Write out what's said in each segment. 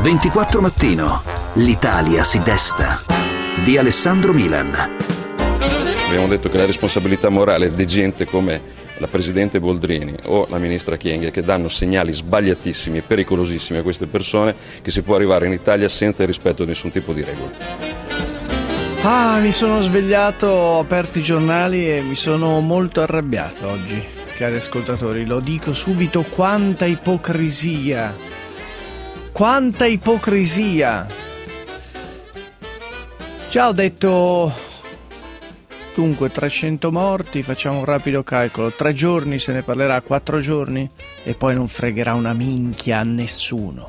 24 Mattino. L'Italia si desta. Di Alessandro Milan. Abbiamo detto che la responsabilità morale di gente come la Presidente Boldrini o la Ministra Kyenge, che danno segnali sbagliatissimi e pericolosissimi a queste persone, che si può arrivare in Italia senza il rispetto di nessun tipo di regola. Mi sono svegliato, ho aperto i giornali e mi sono molto arrabbiato oggi, cari ascoltatori. Lo dico subito, quanta ipocrisia! Quanta ipocrisia! Già ho detto, dunque 300 morti, facciamo un rapido calcolo, 3 giorni se ne parlerà, 4 giorni e poi non fregherà una minchia a nessuno.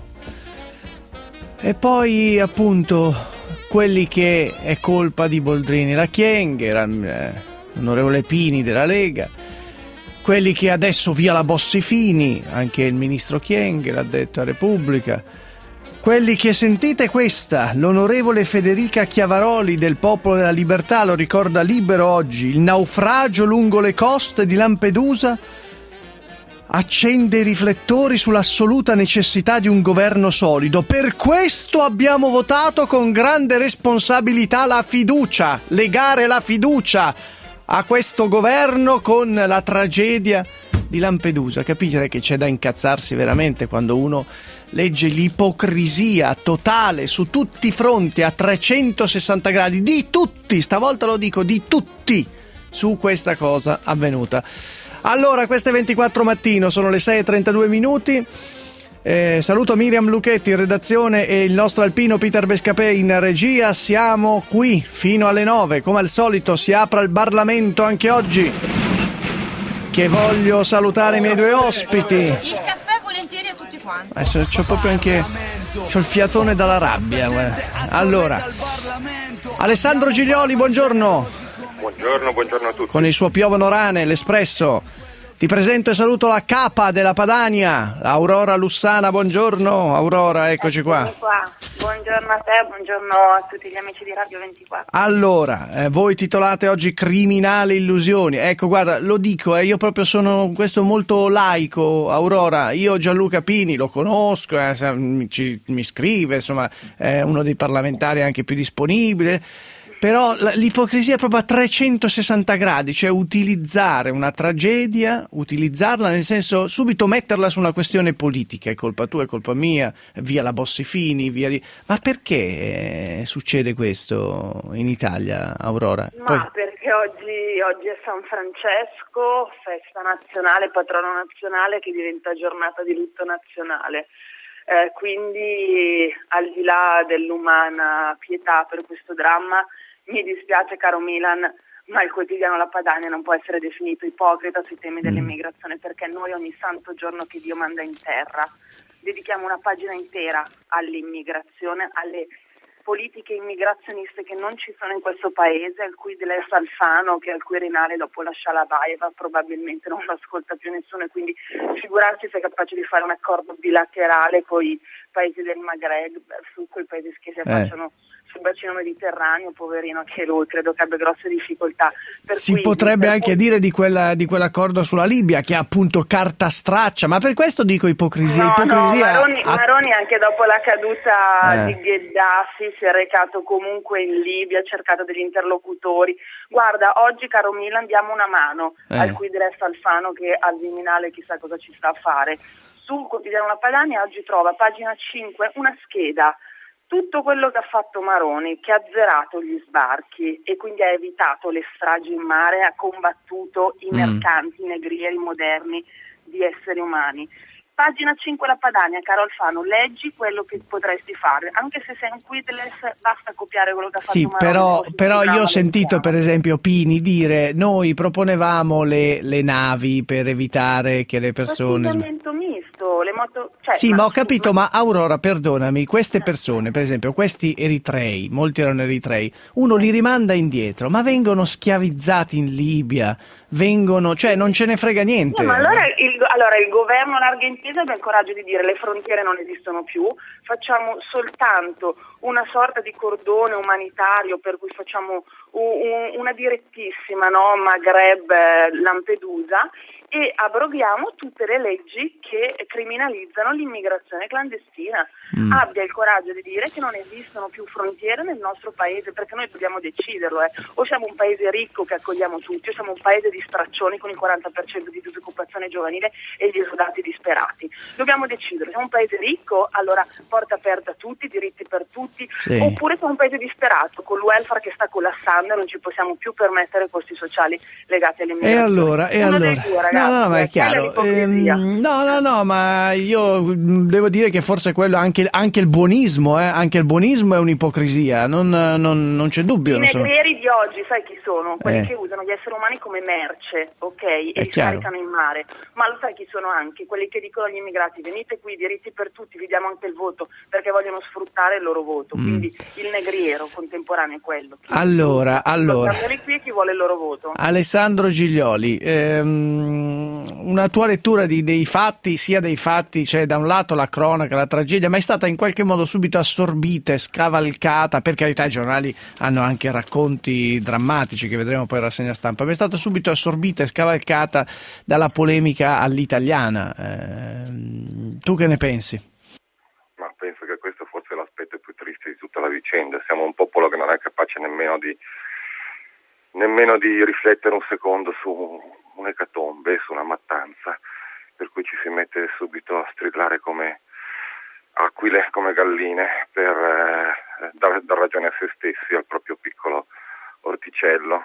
E poi appunto quelli che è colpa di Boldrini, la Kyenge, l'onorevole Pini della Lega, quelli che adesso via la Bossi-Fini, anche il ministro Kyenge l'ha detto a Repubblica, quelli che sentite questa, l'onorevole Federica Chiavaroli del Popolo della Libertà, lo ricorda Libero oggi, il naufragio lungo le coste di Lampedusa accende i riflettori sull'assoluta necessità di un governo solido. Per questo abbiamo votato con grande responsabilità la fiducia, legare la fiducia a questo governo con la tragedia di Lampedusa. Capite che c'è da incazzarsi veramente quando uno legge l'ipocrisia totale su tutti i fronti a 360 gradi di tutti, stavolta lo dico, di tutti, su questa cosa avvenuta. Allora, queste 24 Mattino, sono le 6:32 minuti. Saluto Miriam Lucchetti in redazione e il nostro alpino Peter Bescapè in regia. Siamo qui fino alle 9, come al solito si apre il Parlamento anche oggi, che voglio salutare i miei due ospiti. Il caffè volentieri a tutti quanti. C'ho proprio anche c'ho il fiatone dalla rabbia, guarda. Allora, Alessandro Giglioli, buongiorno. Buongiorno a tutti. Con il suo Piovono Rane, l'Espresso. Ti presento e saluto la capa della Padania, Aurora Lussana. Buongiorno Aurora, eccoci qua. Buongiorno a te, buongiorno a tutti gli amici di Radio 24. Allora, voi titolate oggi Criminali illusioni. Ecco, guarda, lo dico, io proprio sono questo molto laico, Aurora. Io Gianluca Pini lo conosco, mi scrive, insomma, è uno dei parlamentari anche più disponibile. Però l'ipocrisia è proprio a 360 gradi, cioè utilizzare una tragedia, utilizzarla nel senso subito metterla su una questione politica, è colpa tua, è colpa mia, via la Bossi-Fini, via di... Ma perché succede questo in Italia, Aurora? Perché oggi è San Francesco, festa nazionale, patrono nazionale, che diventa giornata di lutto nazionale. Quindi al di là dell'umana pietà per questo dramma, mi dispiace caro Milan, ma il quotidiano La Padania non può essere definito ipocrita sui temi dell'immigrazione, perché noi ogni santo giorno che Dio manda in terra dedichiamo una pagina intera all'immigrazione, alle politiche immigrazioniste che non ci sono in questo paese, al cui Delessa Alfano, che al Quirinale dopo lascia la Baeva, probabilmente non lo ascolta più nessuno, e quindi figurarsi se è capace di fare un accordo bilaterale con i paesi del Maghreb, su quei paesi che si affacciano sul bacino mediterraneo, poverino anche lui, credo che abbia grosse difficoltà. Si potrebbe anche dire di quell'accordo sulla Libia, che è appunto carta straccia, ma per questo dico ipocrisia. Maroni anche dopo la caduta di Gheddafi si è recato comunque in Libia, ha cercato degli interlocutori. Guarda, oggi caro Milan diamo una mano al cui Delessa Alfano, che al Viminale chissà cosa ci sta a fare. Sul quotidiano La Padania oggi trova, pagina 5, una scheda. Tutto quello che ha fatto Maroni, che ha azzerato gli sbarchi e quindi ha evitato le stragi in mare, ha combattuto i mercanti, i negrieri moderni di esseri umani. Pagina 5 La Padania, caro Alfano, leggi quello che potresti fare, anche se sei un quidless, basta copiare quello che ha fatto Maroni. Sì, però io ho sentito per esempio Pini dire noi proponevamo le navi per evitare che le persone... misto, le moto... Sì, ma ho capito, ma Aurora, perdonami, queste persone, per esempio, questi eritrei, molti erano eritrei, uno li rimanda indietro, ma vengono schiavizzati in Libia, cioè non ce ne frega niente. No, ma allora il governo larga intesa abbia il coraggio di dire le frontiere non esistono più, facciamo soltanto una sorta di cordone umanitario per cui facciamo una direttissima, no? Maghreb, Lampedusa, e abroghiamo tutte le leggi che criminalizzano l'immigrazione clandestina. Abbia il coraggio di dire che non esistono più frontiere nel nostro paese, perché noi dobbiamo deciderlo. O siamo un paese ricco che accogliamo tutti, o siamo un paese di straccioni con il 40% di disoccupazione giovanile e gli esodati disperati. Dobbiamo decidere, siamo un paese ricco, allora porta aperta a tutti, diritti per tutti, oppure siamo un paese disperato, con il welfare che sta collassando e non ci possiamo più permettere costi sociali legati all'immigrazione. E allora? No, ma è chiaro. No, ma io devo dire che forse quello anche il buonismo, anche il buonismo è un'ipocrisia, non c'è dubbio. I negrieri di oggi, sai chi sono? Quelli che usano gli esseri umani come merce, ok? E li scaricano in mare. Ma lo sai chi sono anche? Quelli che dicono agli immigrati: venite qui, diritti per tutti, vi diamo anche il voto, perché vogliono sfruttare il loro voto. Quindi il negriero contemporaneo è quello. Allora. Qui chi vuole il loro voto. Alessandro Giglioli, una tua lettura dei fatti, sia dei fatti, cioè da un lato la cronaca, la tragedia, ma è stata in qualche modo subito assorbita e scavalcata, per carità i giornali hanno anche racconti drammatici che vedremo poi in rassegna stampa, ma è stata subito assorbita e scavalcata dalla polemica all'italiana. Tu che ne pensi? Ma penso che questo forse è l'aspetto più triste di tutta la vicenda. Siamo un popolo che non è capace nemmeno di riflettere un secondo su un'ecatombe, su una mattanza, per cui ci si mette subito a strillare come aquile, come galline, per dar ragione a se stessi, al proprio piccolo orticello.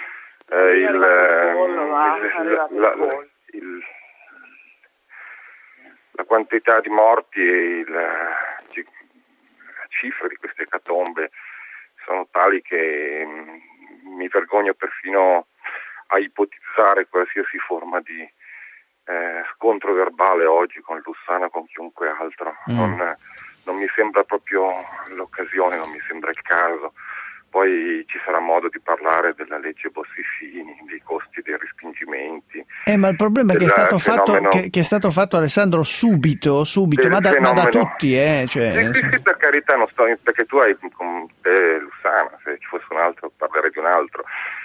La quantità di morti e la cifra di queste ecatombe sono tali che mi vergogno perfino a ipotizzare qualsiasi forma di scontro verbale oggi con Lussana o con chiunque altro. Non mi sembra proprio l'occasione, non mi sembra il caso. Poi ci sarà modo di parlare della legge Bossi-Fini, dei costi dei respingimenti. Ma il problema è che è stato fatto Alessandro subito, ma da tutti. Sì, per carità, non sto perché tu hai con te Lussana, se ci fosse un altro parlerei di un altro.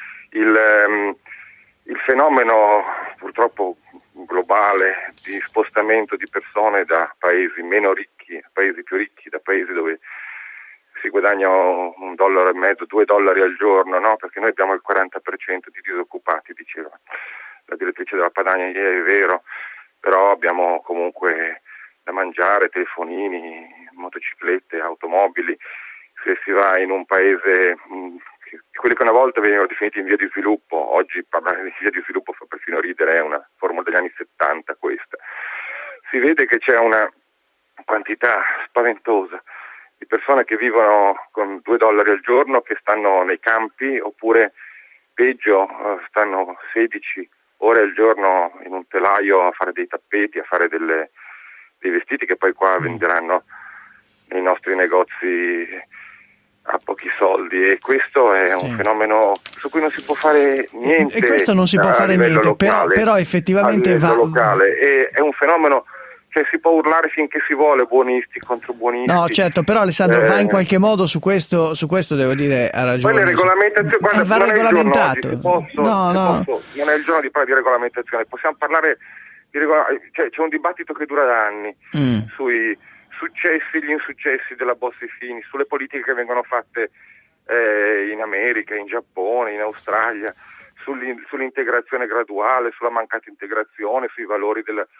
Il fenomeno purtroppo globale di spostamento di persone da paesi meno ricchi a paesi più ricchi, da paesi dove si guadagna $1,50, $2 al giorno, no? Perché noi abbiamo il 40% di disoccupati, diceva la direttrice della Padania ieri, è vero, però abbiamo comunque da mangiare, telefonini, motociclette, automobili. Se si va in un paese, quelli che una volta venivano definiti in via di sviluppo, oggi parlare di via di sviluppo fa perfino ridere, è una formula degli anni 70 questa. Si vede che c'è una quantità spaventosa di persone che vivono con $2 al giorno, che stanno nei campi, oppure peggio, stanno 16 ore al giorno in un telaio a fare dei tappeti, a fare dei vestiti che poi qua venderanno nei nostri negozi a pochi soldi, e questo è un fenomeno su cui non si può fare niente. E questo non si può fare niente, locale, però effettivamente locale. E è un fenomeno. Cioè, si può urlare finché si vuole, buonisti contro buonisti. No, certo, però Alessandro va in qualche modo su questo devo dire ha ragione. Poi le regolamentazioni, guarda, va regolamentato. Non è il giorno di parlare di regolamentazione, possiamo parlare di cioè, c'è un dibattito che dura da anni sui successi, gli insuccessi della Bossi-Fini, sulle politiche che vengono fatte in America, in Giappone, in Australia, sull'integrazione graduale, sulla mancata integrazione, sui valori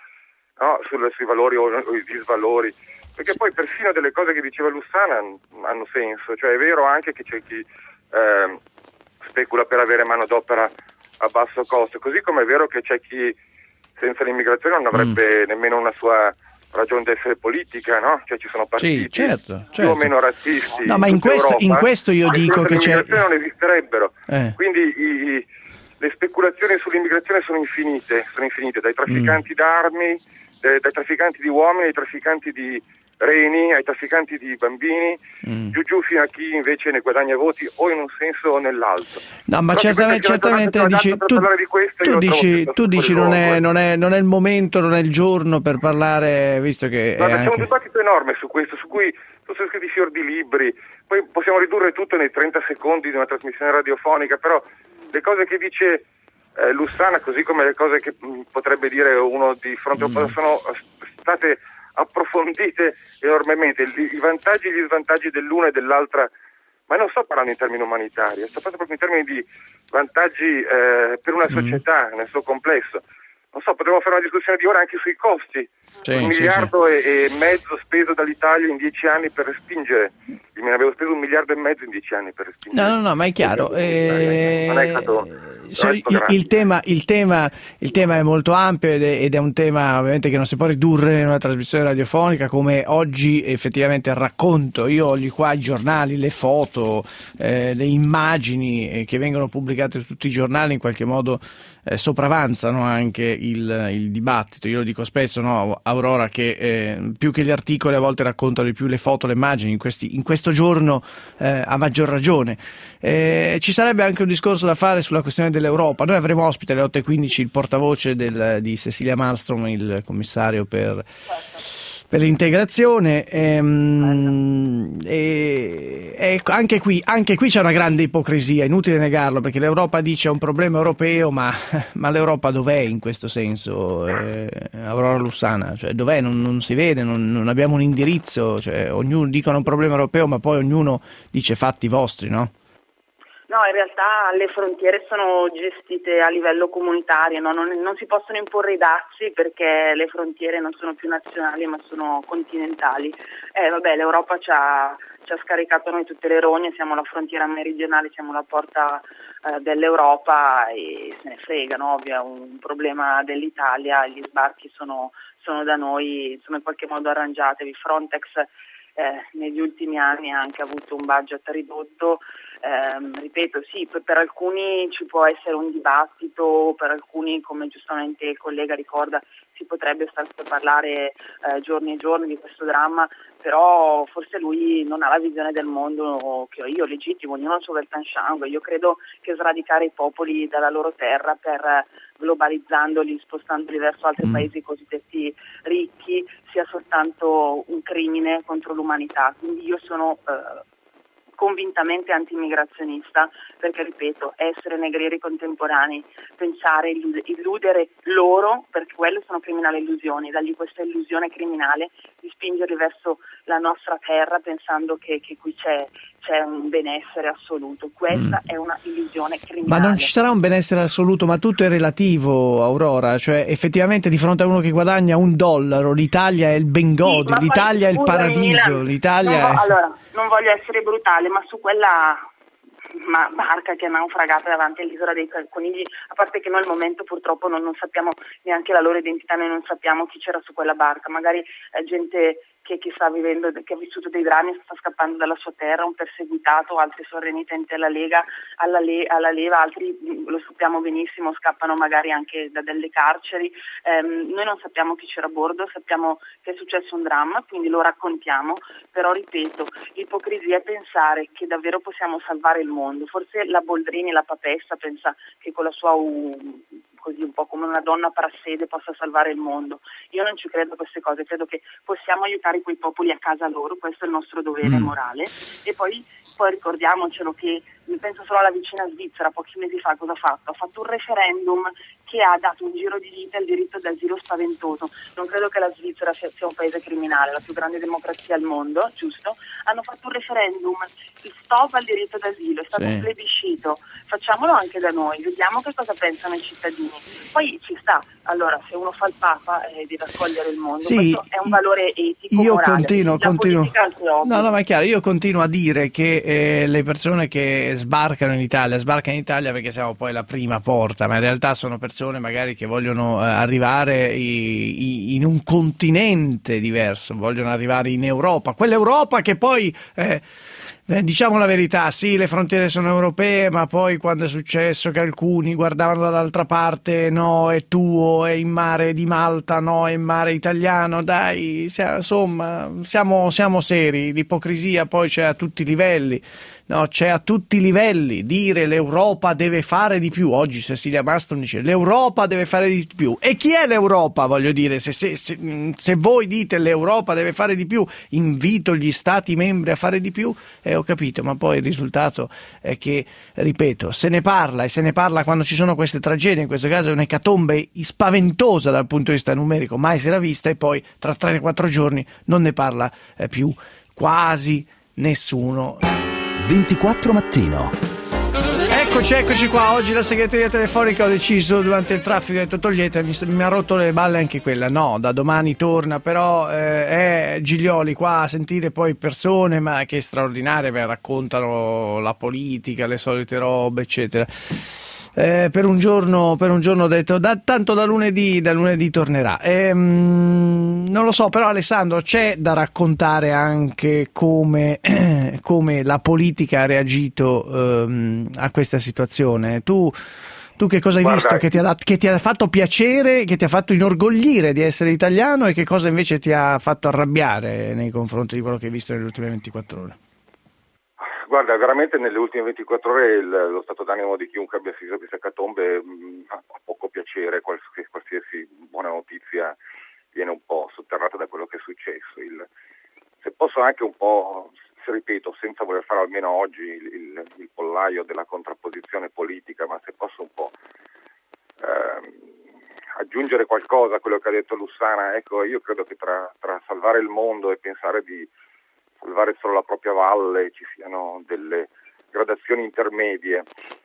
sui valori o i disvalori, perché poi persino delle cose che diceva Lussana hanno senso. Cioè è vero anche che c'è chi specula per avere manodopera a basso costo, così come è vero che c'è chi senza l'immigrazione non avrebbe nemmeno una sua ragione d'essere politica, no? Cioè ci sono partiti certo. più o meno razzisti. No, ma in questo io dico che c'è. Non esisterebbero. Quindi le speculazioni sull'immigrazione sono infinite, dai trafficanti d'armi, dai trafficanti di uomini, ai trafficanti di reni, ai trafficanti di bambini, giù fino a chi invece ne guadagna voti o in un senso o nell'altro. No, ma certamente tu dici non è il momento, non è il giorno per parlare, visto che c'è un dibattito enorme su questo, su cui sono scritti fior di libri, poi possiamo ridurre tutto nei 30 secondi di una trasmissione radiofonica, però le cose che dice Lussana, così come le cose che potrebbe dire uno di fronte a sono state approfondite enormemente, i vantaggi e gli svantaggi dell'una e dell'altra, ma non sto parlando in termini umanitari, sto parlando proprio in termini di vantaggi per una società nel suo complesso. Non so, potremmo fare una discussione di ora anche sui costi. Sì, $1,5 miliardi speso dall'Italia in 10 anni per respingere. Io avevo speso $1,5 miliardi in 10 anni per respingere. No, ma è chiaro. Non è stato il tema è molto ampio ed è un tema ovviamente che non si può ridurre in una trasmissione radiofonica, come oggi effettivamente racconto. Io ho qua i giornali, le foto, le immagini che vengono pubblicate su tutti i giornali, in qualche modo sopravanzano anche il dibattito. Io lo dico spesso, no, Aurora, che più che gli articoli a volte raccontano di più le foto, le immagini, in questo giorno a maggior ragione. Ci sarebbe anche un discorso da fare sulla questione dell'Europa. Noi avremo ospite alle 8:15 il portavoce di Cecilia Malmström, il commissario per l'integrazione, e anche qui c'è una grande ipocrisia, inutile negarlo, perché l'Europa dice è un problema europeo, ma l'Europa dov'è in questo senso, Aurora Lussana? Cioè, dov'è? Non si vede, non abbiamo un indirizzo, cioè, ognuno dicono un problema europeo, ma poi ognuno dice fatti vostri, no? No, in realtà le frontiere sono gestite a livello comunitario, no? Non si possono imporre i dazi perché le frontiere non sono più nazionali ma sono continentali. L'Europa ci ha scaricato noi tutte le rogne, siamo la frontiera meridionale, siamo la porta dell'Europa e se ne frega, no? Ovvio, è un problema dell'Italia, gli sbarchi sono da noi, insomma in qualche modo arrangiatevi. Frontex negli ultimi anni ha anche avuto un budget ridotto. Ripeto, sì, per alcuni ci può essere un dibattito, per alcuni, come giustamente il collega ricorda, si potrebbe stare a parlare giorni e giorni di questo dramma, però forse lui non ha la visione del mondo che ho io, legittimo, ognuno ha il suo Weltanschauung. Io credo che sradicare i popoli dalla loro terra globalizzandoli, spostandoli verso altri paesi cosiddetti ricchi, sia soltanto un crimine contro l'umanità. Quindi io sono convintamente antimigrazionista, perché ripeto, essere negrieri contemporanei, pensare, illudere loro, perché quelle sono criminali illusioni, dargli questa illusione criminale di spingerli verso la nostra terra pensando che qui c'è un benessere assoluto. Questa è una illusione criminale. Ma non ci sarà un benessere assoluto, ma tutto è relativo, Aurora, cioè effettivamente di fronte a uno che guadagna $1 l'Italia è il Bengodi, sì, l'Italia è il paradiso, l'Italia Allora, non voglio essere brutale, ma su quella barca che è naufragata davanti all'isola dei conigli, a parte che noi al momento purtroppo non sappiamo neanche la loro identità, noi non sappiamo chi c'era su quella barca, magari gente che sta vivendo, che ha vissuto dei drammi, sta scappando dalla sua terra, un perseguitato, altri sono renitenti alla Lega, alla leva, altri lo sappiamo benissimo, scappano magari anche da delle carceri. Noi non sappiamo chi c'era a bordo, sappiamo che è successo un dramma, quindi lo raccontiamo, però ripeto, l'ipocrisia è pensare che davvero possiamo salvare il mondo. Forse la Boldrini, la papessa, pensa che con la sua così un po' come una donna prassede possa salvare il mondo. Io non ci credo a queste cose, credo che possiamo aiutare quei popoli a casa loro, questo è il nostro dovere morale. E poi ricordiamocelo che, penso solo alla vicina Svizzera, pochi mesi fa cosa ha fatto? Ha fatto un referendum che ha dato un giro di vita al diritto d'asilo spaventoso. Non credo che la Svizzera sia un paese criminale, la più grande democrazia al mondo, giusto? Hanno fatto un referendum, il stop al diritto d'asilo, è stato un plebiscito, facciamolo anche da noi, vediamo che cosa pensano i cittadini. Poi ci sta, allora se uno fa il Papa deve accogliere il mondo, sì, questo è un valore etico, io morale. Continuo. No, ma è chiaro, io continuo a dire che le persone che sbarcano in Italia perché siamo poi la prima porta, ma in realtà sono persone magari che vogliono arrivare in un continente diverso, vogliono arrivare in Europa, quell'Europa che poi diciamo la verità, sì, le frontiere sono europee, ma poi quando è successo che alcuni guardavano dall'altra parte, no, è tuo, è in mare di Malta, no, è in mare italiano, dai, insomma, siamo seri, l'ipocrisia poi c'è a tutti i livelli. No, c'è a tutti i livelli. Dire l'Europa deve fare di più. Oggi Cecilia Malmström dice l'Europa deve fare di più. E chi è l'Europa? Voglio dire, se voi dite l'Europa deve fare di più, invito gli Stati membri a fare di più, ho capito, ma poi il risultato è che, ripeto, se ne parla e se ne parla quando ci sono queste tragedie, in questo caso è un'ecatombe spaventosa dal punto di vista numerico, mai si era vista, e poi tra 3-4 giorni non ne parla più quasi nessuno. 24 Mattino. Eccoci qua. Oggi la segreteria telefonica, ho deciso durante il traffico, ho detto togliete, mi ha rotto le balle anche quella. No, da domani torna, però è Giglioli qua a sentire poi persone ma che straordinarie, raccontano la politica, le solite robe, eccetera. Per un giorno ho detto tanto da lunedì tornerà. Non lo so, però Alessandro, c'è da raccontare anche come la politica ha reagito a questa situazione. Tu che cosa hai visto che ti ha fatto piacere, che ti ha fatto inorgoglire di essere italiano, e che cosa invece ti ha fatto arrabbiare nei confronti di quello che hai visto nelle ultime 24 ore? Guarda, veramente nelle ultime 24 ore lo stato d'animo di chiunque abbia assistito a queste ecatombe ha poco piacere. Qualsiasi buona notizia viene un po' sotterrata da quello che è successo. Se posso anche un po', ripeto, senza voler fare almeno oggi il pollaio della contrapposizione politica, ma se posso un po' aggiungere qualcosa a quello che ha detto Lussana. Ecco, io credo che tra salvare il mondo e pensare di salvare solo la propria valle ci siano delle gradazioni intermedie.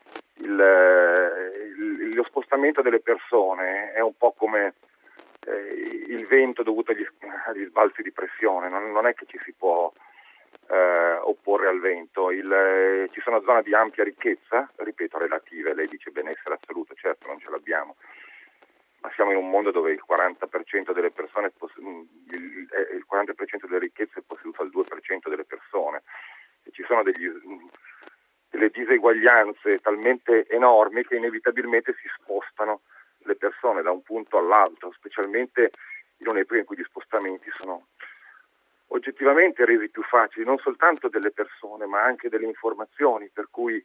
Lo spostamento delle persone è un po' come il vento dovuto agli sbalzi di pressione, non è che ci si può opporre al vento. Ci sono zone di ampia ricchezza, ripeto, relative, lei dice benessere assoluto, certo non ce l'abbiamo, ma siamo in un mondo dove il 40% delle persone, il 40% delle ricchezze è posseduto dal 2% delle persone, e ci sono delle diseguaglianze talmente enormi che inevitabilmente si spostano le persone da un punto all'altro, specialmente in un'epoca in cui gli spostamenti sono oggettivamente resi più facili, non soltanto delle persone ma anche delle informazioni, per cui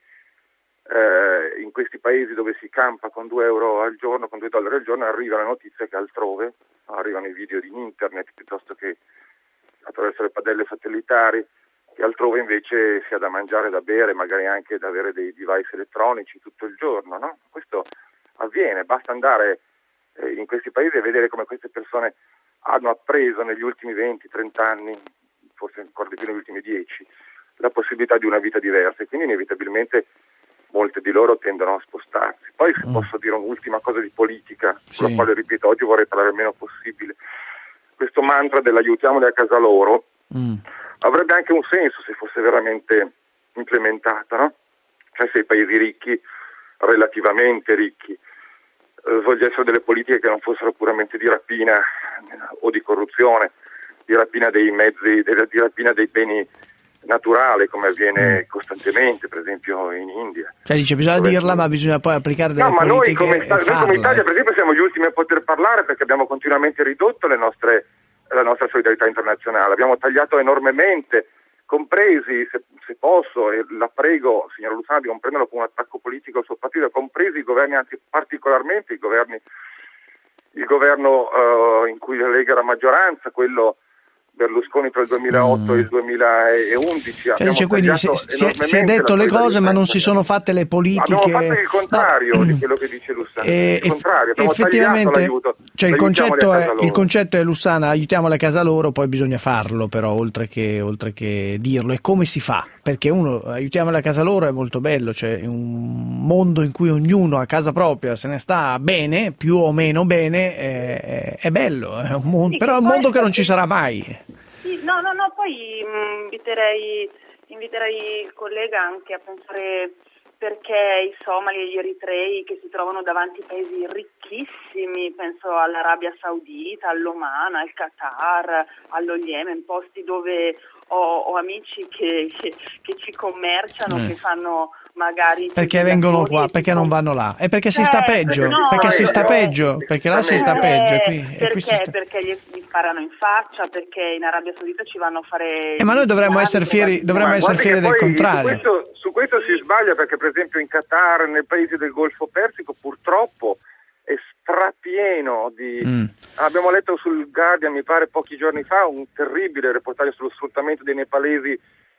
in questi paesi dove si campa con 2 euro al giorno, con 2 dollari al giorno, arriva la notizia che altrove arrivano i video di internet piuttosto che attraverso le padelle satellitari, e altrove invece si ha da mangiare, da bere, magari anche da avere dei device elettronici tutto il giorno, no? Questo avviene, basta andare in questi paesi e vedere come queste persone hanno appreso negli ultimi 20-30 anni, forse ancora di più negli ultimi 10, la possibilità di una vita diversa, e quindi inevitabilmente molte di loro tendono a spostarsi. Poi se posso dire un'ultima cosa di politica, sulla quale, ripeto, oggi vorrei parlare il meno possibile. Questo mantra dell'aiutiamoli a casa loro avrebbe anche un senso se fosse veramente implementata, no? Cioè se i paesi ricchi, relativamente ricchi, svolgessero delle politiche che non fossero puramente di rapina o di corruzione, di rapina dei mezzi, di rapina dei beni naturali, come avviene costantemente, per esempio in India. Cioè dice, bisogna dirla, ma bisogna poi applicare delle politiche. No, ma noi come Italia, per esempio, siamo gli ultimi a poter parlare, perché abbiamo continuamente ridotto la nostra solidarietà internazionale, abbiamo tagliato enormemente, compresi, se posso, e la prego, signora Lussana, di non prenderlo come un attacco politico al suo partito, compresi i governi, anzi particolarmente il governo in cui la Lega era maggioranza, quello Berlusconi tra il 2008 e il 2011. Cioè, dice, quindi si è detto le cose ma non si sono fatte le politiche. Abbiamo fatto il contrario di quello che dice Lussana. Il contrario, abbiamo effettivamente l'aiuto. Cioè il concetto è Lussana, aiutiamole a casa loro, poi bisogna farlo però, oltre che dirlo. E come si fa? Perché aiutiamole a casa loro è molto bello, cioè un mondo in cui ognuno a casa propria se ne sta bene, più o meno bene, è bello, è un mondo, però è un mondo che non ci sarà mai. Sì, no, poi inviterei il collega anche a pensare perché i somali e gli eritrei, che si trovano davanti a paesi ricchissimi, penso all'Arabia Saudita, all'Oman, al Qatar, allo Yemen, posti dove ho amici che ci commerciano, che fanno magari... Perché vengono qua, perché non vanno là? È perché si sta peggio, perché si sta peggio, perché là si sta peggio. Perché gli sparano in faccia, perché in Arabia Saudita ci vanno a fare... ma noi dovremmo essere fieri del contrario. Su questo si sbaglia, perché per esempio in Qatar, nei paesi del Golfo Persico, purtroppo è strapieno di... Abbiamo letto sul Guardian, mi pare pochi giorni fa, un terribile reportaggio sullo sfruttamento dei nepalesi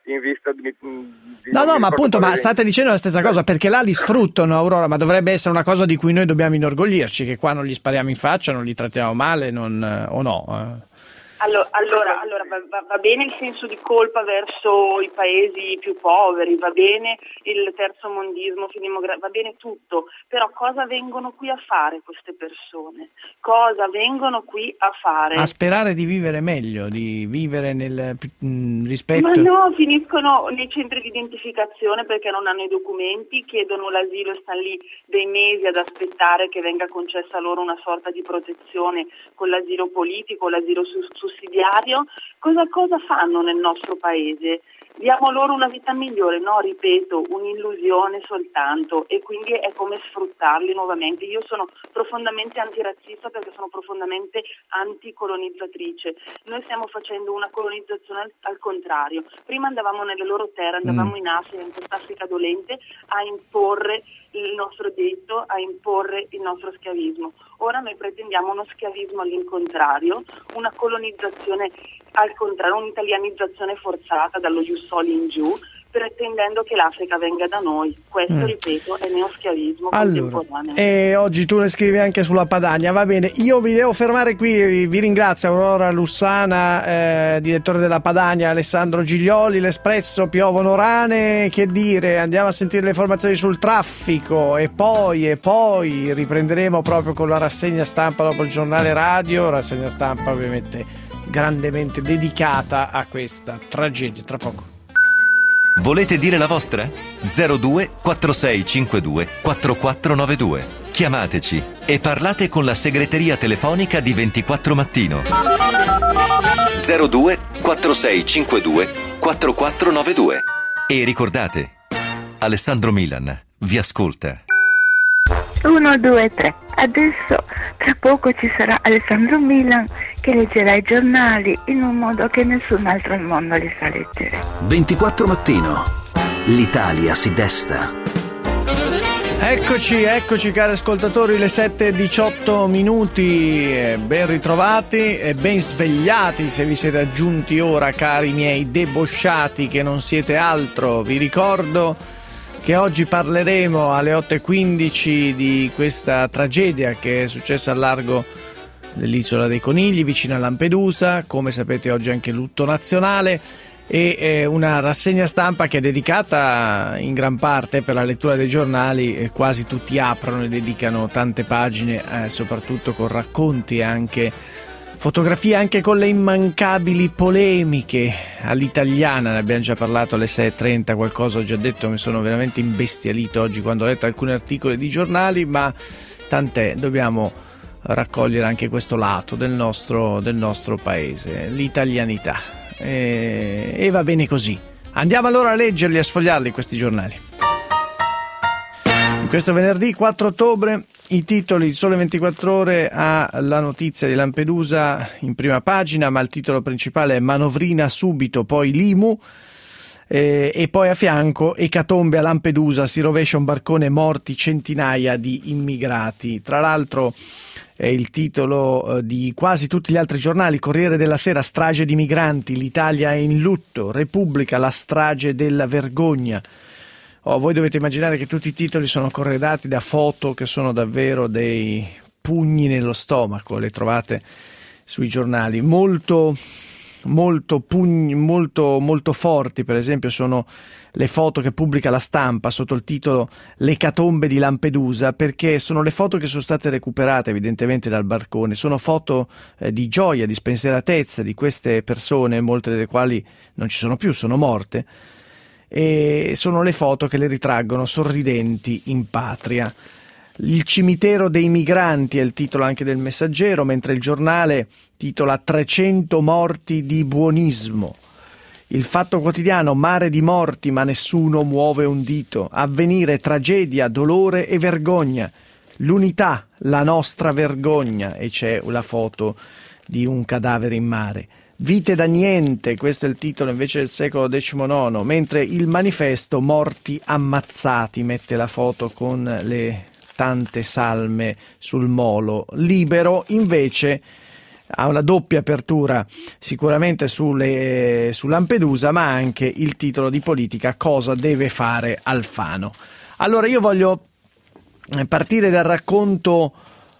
in vista No, ma appunto, ma state dicendo la stessa cosa, perché là li sfruttano, Aurora, ma dovrebbe essere una cosa di cui noi dobbiamo inorgoglirci, che qua non gli spariamo in faccia, non li trattiamo male, o no? Allora va bene il senso di colpa verso i paesi più poveri, va bene il terzomondismo, va bene tutto, però cosa vengono qui a fare queste persone? Cosa vengono qui a fare? A sperare di vivere meglio, di vivere nel rispetto... Ma no, finiscono nei centri di identificazione perché non hanno i documenti, chiedono l'asilo e stanno lì dei mesi ad aspettare che venga concessa loro una sorta di protezione con l'asilo politico, l'asilo sussidiario. Cosa fanno nel nostro paese? Diamo loro una vita migliore? No, ripeto, un'illusione soltanto, e quindi è come sfruttarli nuovamente. Io sono profondamente antirazzista perché sono profondamente anticolonizzatrice. Noi stiamo facendo una colonizzazione al contrario. Prima andavamo nelle loro terre, andavamo in Africa, in quest'Africa dolente, a imporre il nostro diritto, a imporre il nostro schiavismo. Ora noi pretendiamo uno schiavismo all'incontrario, una colonizzazione al contrario, un'italianizzazione forzata dallo Ius Soli in giù, pretendendo che l'Africa venga da noi. Questo, ripeto, è neoschiavismo contemporaneo. E oggi tu le scrivi anche sulla Padania, va bene. Io vi devo fermare qui, vi ringrazio Aurora Lussana, direttore della Padania, Alessandro Giglioli, l'Espresso, piovono rane, che dire, andiamo a sentire le informazioni sul traffico e poi riprenderemo proprio con la rassegna stampa dopo il giornale radio, rassegna stampa ovviamente grandemente dedicata a questa tragedia. Tra poco. Volete dire la vostra? 02 4652 4492. Chiamateci e parlate con la segreteria telefonica di 24 Mattino. 02 4652 4492. E ricordate, Alessandro Milan vi ascolta. 1, 2, 3. Adesso tra poco ci sarà Alessandro Milan che leggerà i giornali in un modo che nessun altro al mondo li sa leggere. 24 Mattino. L'Italia si desta. Eccoci cari ascoltatori, le 7:18, ben ritrovati e ben svegliati se vi siete aggiunti ora, cari miei debosciati che non siete altro. Vi ricordo che oggi parleremo alle 8:15 di questa tragedia che è successa al largo dell'Isola dei Conigli, vicino a Lampedusa. Come sapete oggi è anche lutto nazionale e una rassegna stampa che è dedicata in gran parte per la lettura dei giornali, quasi tutti aprono e dedicano tante pagine, soprattutto con racconti e anche fotografie, anche con le immancabili polemiche all'italiana. Ne abbiamo già parlato alle 6:30, qualcosa ho già detto, mi sono veramente imbestialito oggi quando ho letto alcuni articoli di giornali, ma tant'è, dobbiamo raccogliere anche questo lato del nostro paese, l'italianità, e va bene così. Andiamo allora a leggerli e a sfogliarli questi giornali. In questo venerdì 4 ottobre i titoli: Il Sole 24 Ore ha la notizia di Lampedusa in prima pagina, ma il titolo principale è Manovrina subito, poi l'IMU, e poi a fianco ecatombe a Lampedusa, si rovescia un barcone, morti centinaia di immigrati. Tra l'altro è il titolo di quasi tutti gli altri giornali: Corriere della Sera, strage di migranti, l'Italia è in lutto, Repubblica, la strage della vergogna. Voi dovete immaginare che tutti i titoli sono corredati da foto che sono davvero dei pugni nello stomaco, le trovate sui giornali. Molto forti, per esempio, sono le foto che pubblica La Stampa sotto il titolo L'ecatombe di Lampedusa, perché sono le foto che sono state recuperate evidentemente dal barcone. Sono foto di gioia, di spensieratezza di queste persone, molte delle quali non ci sono più, sono morte, e sono le foto che le ritraggono sorridenti in patria. Il cimitero dei migranti è il titolo anche del Messaggero, mentre il Giornale titola 300 morti di buonismo. Il Fatto Quotidiano, mare di morti ma nessuno muove un dito. Avvenire, tragedia, dolore e vergogna. L'Unità, la nostra vergogna, e c'è la foto di un cadavere in mare. Vite da niente, questo è il titolo invece del Secolo XIX, mentre il Manifesto, morti ammazzati, mette la foto con le tante salme sul molo. Libero invece ha una doppia apertura sicuramente su Lampedusa, ma anche il titolo di politica: cosa deve fare Alfano. Allora io voglio partire dal racconto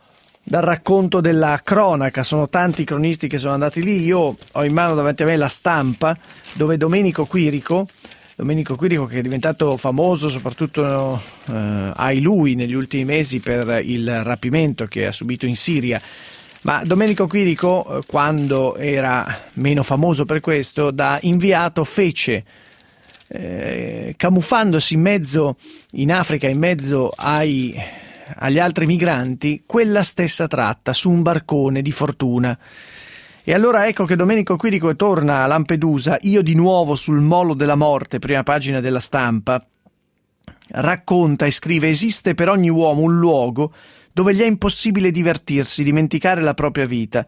della cronaca. Sono tanti cronisti che sono andati lì. Io ho in mano davanti a me La Stampa, dove Domenico Quirico, che è diventato famoso soprattutto lui negli ultimi mesi per il rapimento che ha subito in Siria. Ma Domenico Quirico, quando era meno famoso per questo, da inviato fece, camuffandosi in Africa, in mezzo agli altri migranti, quella stessa tratta su un barcone di fortuna. E allora ecco che Domenico Quirico torna a Lampedusa, io di nuovo sul molo della morte, prima pagina della Stampa, racconta e scrive: esiste per ogni uomo un luogo dove gli è impossibile divertirsi, dimenticare la propria vita,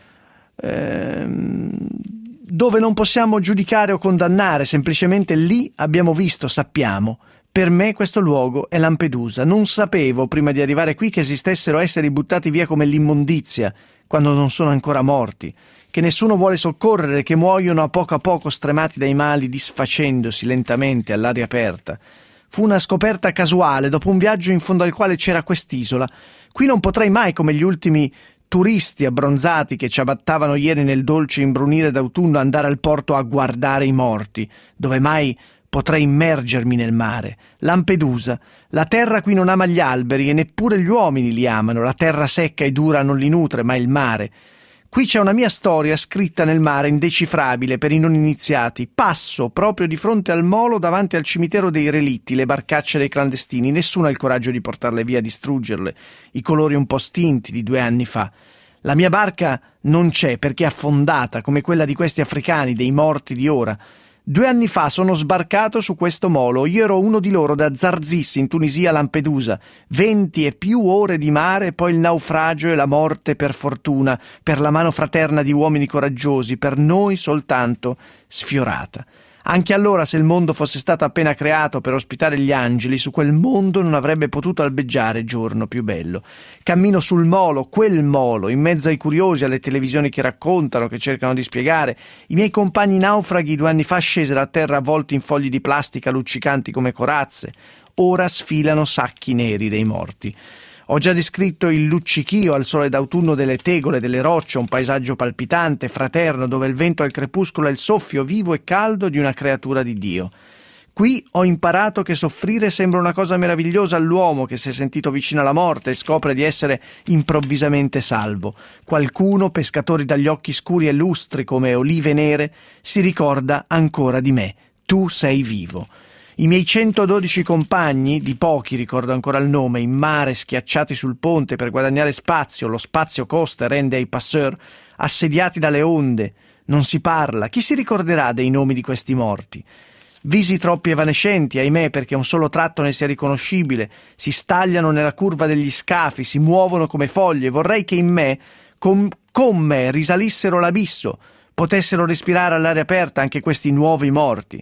dove non possiamo giudicare o condannare, semplicemente lì abbiamo visto, sappiamo. Per me questo luogo è Lampedusa. Non sapevo prima di arrivare qui che esistessero esseri buttati via come l'immondizia quando non sono ancora morti, che nessuno vuole soccorrere, che muoiono a poco stremati dai mali, disfacendosi lentamente all'aria aperta. Fu una scoperta casuale dopo un viaggio in fondo al quale c'era quest'isola. Qui non potrei mai, come gli ultimi turisti abbronzati che ci abbattavano ieri nel dolce imbrunire d'autunno, andare al porto a guardare i morti. Dove mai potrei immergermi nel mare? Lampedusa. La terra qui non ama gli alberi e neppure gli uomini li amano. La terra secca e dura non li nutre, ma il mare. Qui c'è una mia storia scritta nel mare, indecifrabile per i non iniziati. Passo proprio di fronte al molo, davanti al cimitero dei relitti, le barcacce dei clandestini. Nessuno ha il coraggio di portarle via, distruggerle. I colori un po' stinti di 2 anni fa. La mia barca non c'è perché è affondata, come quella di questi africani, dei morti di ora. 2 anni fa sono sbarcato su questo molo. Io ero uno di loro, da Zarzis, in Tunisia, a Lampedusa. 20 e più ore di mare, poi il naufragio e la morte, per fortuna, per la mano fraterna di uomini coraggiosi, per noi soltanto sfiorata. Anche allora, se il mondo fosse stato appena creato per ospitare gli angeli, su quel mondo non avrebbe potuto albeggiare giorno più bello. Cammino sul molo, quel molo, in mezzo ai curiosi, alle televisioni che raccontano, che cercano di spiegare. I miei compagni naufraghi 2 anni fa scesero a terra avvolti in fogli di plastica luccicanti come corazze. Ora sfilano sacchi neri dei morti. Ho già descritto il luccichio al sole d'autunno delle tegole, delle rocce, un paesaggio palpitante, fraterno, dove il vento al crepuscolo è il soffio vivo e caldo di una creatura di Dio. Qui ho imparato che soffrire sembra una cosa meravigliosa all'uomo che si è sentito vicino alla morte e scopre di essere improvvisamente salvo. Qualcuno, pescatori dagli occhi scuri e lustri come olive nere, si ricorda ancora di me. Tu sei vivo. I miei 112 compagni, di pochi ricordo ancora il nome, in mare schiacciati sul ponte per guadagnare spazio, lo spazio costa e rende ai passeur, assediati dalle onde. Non si parla. Chi si ricorderà dei nomi di questi morti? Visi troppi evanescenti, ahimè, perché un solo tratto ne sia riconoscibile. Si stagliano nella curva degli scafi, si muovono come foglie. Vorrei che in me, con me, risalissero l'abisso, potessero respirare all'aria aperta anche questi nuovi morti.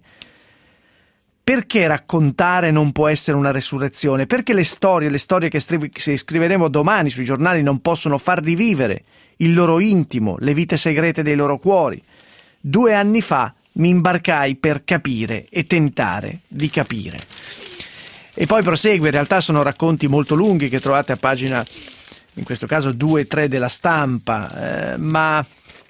Perché raccontare non può essere una resurrezione? Perché le storie che scriveremo domani sui giornali non possono far rivivere il loro intimo, le vite segrete dei loro cuori? 2 anni fa mi imbarcai per capire e tentare di capire. E poi prosegue, in realtà sono racconti molto lunghi che trovate a pagina, in questo caso 2 e 3 della Stampa, ma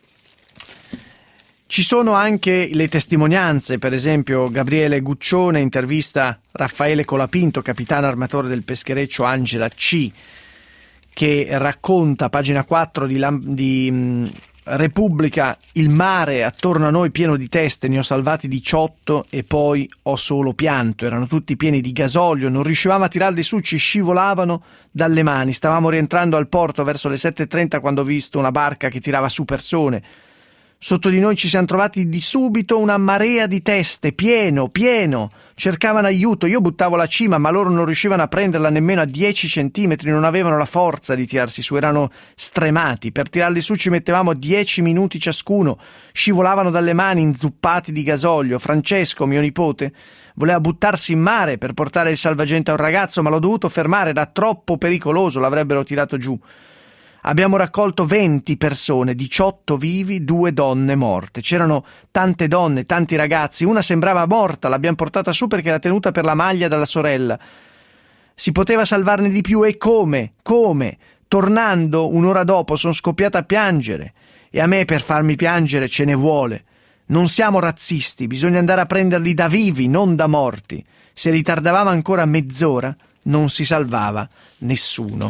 ci sono anche le testimonianze. Per esempio Gabriele Guccione intervista Raffaele Colapinto, capitano armatore del peschereccio Angela C, che racconta, pagina 4 di Repubblica: il mare attorno a noi pieno di teste, ne ho salvati 18 e poi ho solo pianto. Erano tutti pieni di gasolio, non riuscivamo a tirarli su, ci scivolavano dalle mani. Stavamo rientrando al porto verso le 7:30 quando ho visto una barca che tirava su persone. Sotto di noi ci siamo trovati di subito una marea di teste, pieno, cercavano aiuto. Io buttavo la cima, ma loro non riuscivano a prenderla nemmeno a 10 centimetri, non avevano la forza di tirarsi su, erano stremati. Per tirarli su ci mettevamo 10 minuti ciascuno, scivolavano dalle mani inzuppati di gasolio. Francesco, mio nipote, voleva buttarsi in mare per portare il salvagente a un ragazzo, ma l'ho dovuto fermare, era troppo pericoloso, l'avrebbero tirato giù. Abbiamo raccolto 20 persone, 18 vivi, 2 donne morte. C'erano tante donne, tanti ragazzi. Una sembrava morta, l'abbiamo portata su perché era tenuta per la maglia dalla sorella. Si poteva salvarne di più, e come? Come? Tornando un'ora dopo sono scoppiata a piangere, e a me per farmi piangere ce ne vuole. Non siamo razzisti, bisogna andare a prenderli da vivi, non da morti. Se ritardavamo ancora mezz'ora non si salvava nessuno.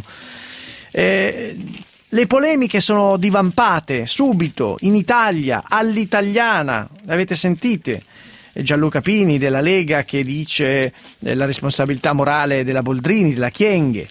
Le polemiche sono divampate subito in Italia, all'italiana, le avete sentite? Gianluca Pini della Lega che dice la responsabilità morale della Boldrini, della Kyenge,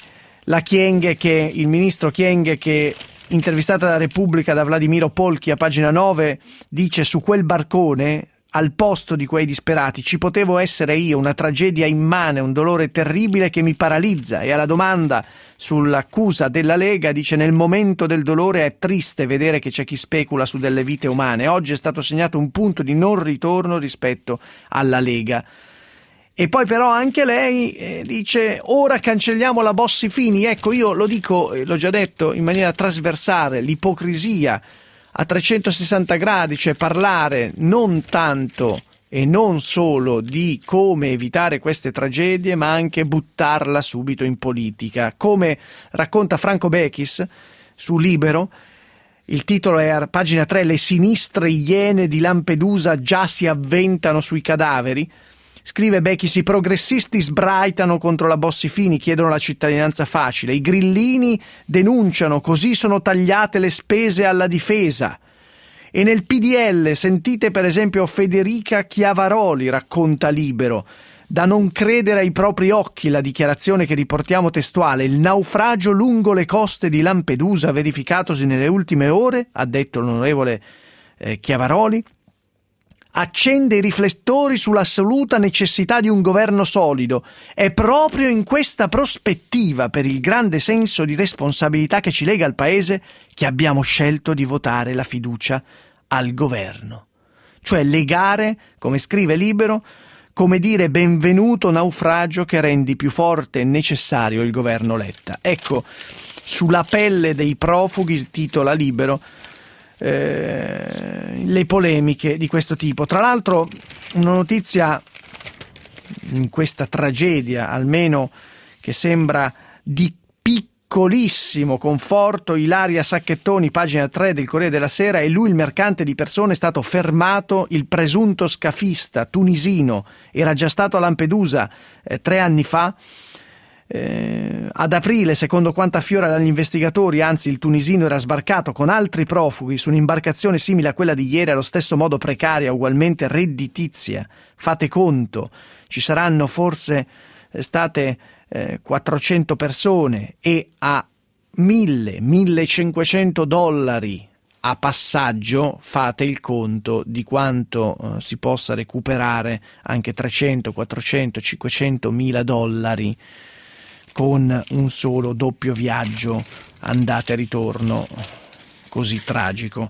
il ministro Kyenge che, intervistata da Repubblica da Vladimiro Polchi a pagina 9, dice: su quel barcone, al posto di quei disperati, ci potevo essere io, una tragedia immane, un dolore terribile che mi paralizza. E alla domanda sull'accusa della Lega dice: nel momento del dolore è triste vedere che c'è chi specula su delle vite umane. Oggi è stato segnato un punto di non ritorno rispetto alla Lega. E poi però anche lei dice: ora cancelliamo la Bossi-Fini. Ecco, io lo dico, l'ho già detto in maniera trasversale, l'ipocrisia a 360 gradi, cioè parlare non tanto e non solo di come evitare queste tragedie, ma anche buttarla subito in politica. Come racconta Franco Bechis su Libero, il titolo è a pagina 3: le sinistre iene di Lampedusa già si avventano sui cadaveri. Scrive Bechis: i progressisti sbraitano contro la Bossi-Fini, chiedono la cittadinanza facile. I grillini denunciano: così sono tagliate le spese alla difesa. E nel PDL sentite per esempio Federica Chiavaroli, racconta Libero. Da non credere ai propri occhi, la dichiarazione che riportiamo testuale: il naufragio lungo le coste di Lampedusa verificatosi nelle ultime ore, ha detto l'onorevole Chiavaroli, accende i riflettori sull'assoluta necessità di un governo solido. È proprio in questa prospettiva, per il grande senso di responsabilità che ci lega al Paese, che abbiamo scelto di votare la fiducia al governo. Cioè legare, come scrive Libero, come dire benvenuto naufragio che rendi più forte e necessario il governo Letta. Ecco, sulla pelle dei profughi, titola Libero, le polemiche di questo tipo. Tra l'altro una notizia in questa tragedia, almeno che sembra di piccolissimo conforto: Ilaria Sacchettoni, pagina 3 del Corriere della Sera, e lui il mercante di persone, è stato fermato il presunto scafista tunisino, era già stato a Lampedusa 3 anni fa. Ad aprile, secondo quanto affiora dagli investigatori, anzi il tunisino era sbarcato con altri profughi su un'imbarcazione simile a quella di ieri, allo stesso modo precaria, ugualmente redditizia. Fate conto, ci saranno forse state 400 persone, e a $1.000-1.500 a passaggio fate il conto di quanto si possa recuperare, anche 300, 400, $500.000 con un solo doppio viaggio andata e ritorno così tragico.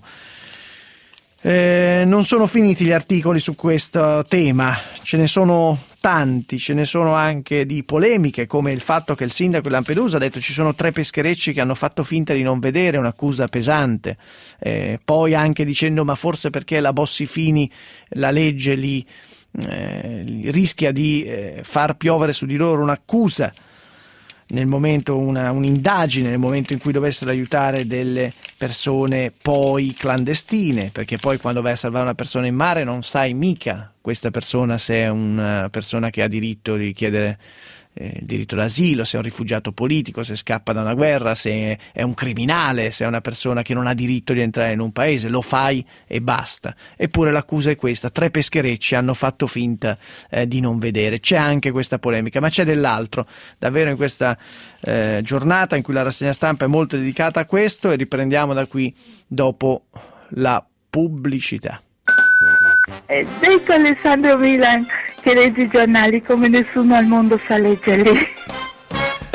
Non sono finiti gli articoli su questo tema, ce ne sono tanti, ce ne sono anche di polemiche, come il fatto che il sindaco di Lampedusa ha detto ci sono 3 pescherecci che hanno fatto finta di non vedere, un'accusa pesante, poi anche dicendo ma forse perché la Bossi-Fini, la legge li rischia di far piovere su di loro un'accusa nel momento, un'indagine nel momento in cui dovessero aiutare delle persone poi clandestine, perché poi quando vai a salvare una persona in mare non sai mica questa persona se è una persona che ha diritto di chiedere il diritto d'asilo, se è un rifugiato politico, se scappa da una guerra, se è un criminale, se è una persona che non ha diritto di entrare in un paese. Lo fai e basta. Eppure l'accusa è questa: 3 pescherecci hanno fatto finta di non vedere. C'è anche questa polemica, ma c'è dell'altro davvero in questa giornata in cui la rassegna stampa è molto dedicata a questo, e riprendiamo da qui dopo la pubblicità. Detto Alessandro Milan che legge i giornali come nessuno al mondo sa leggerli.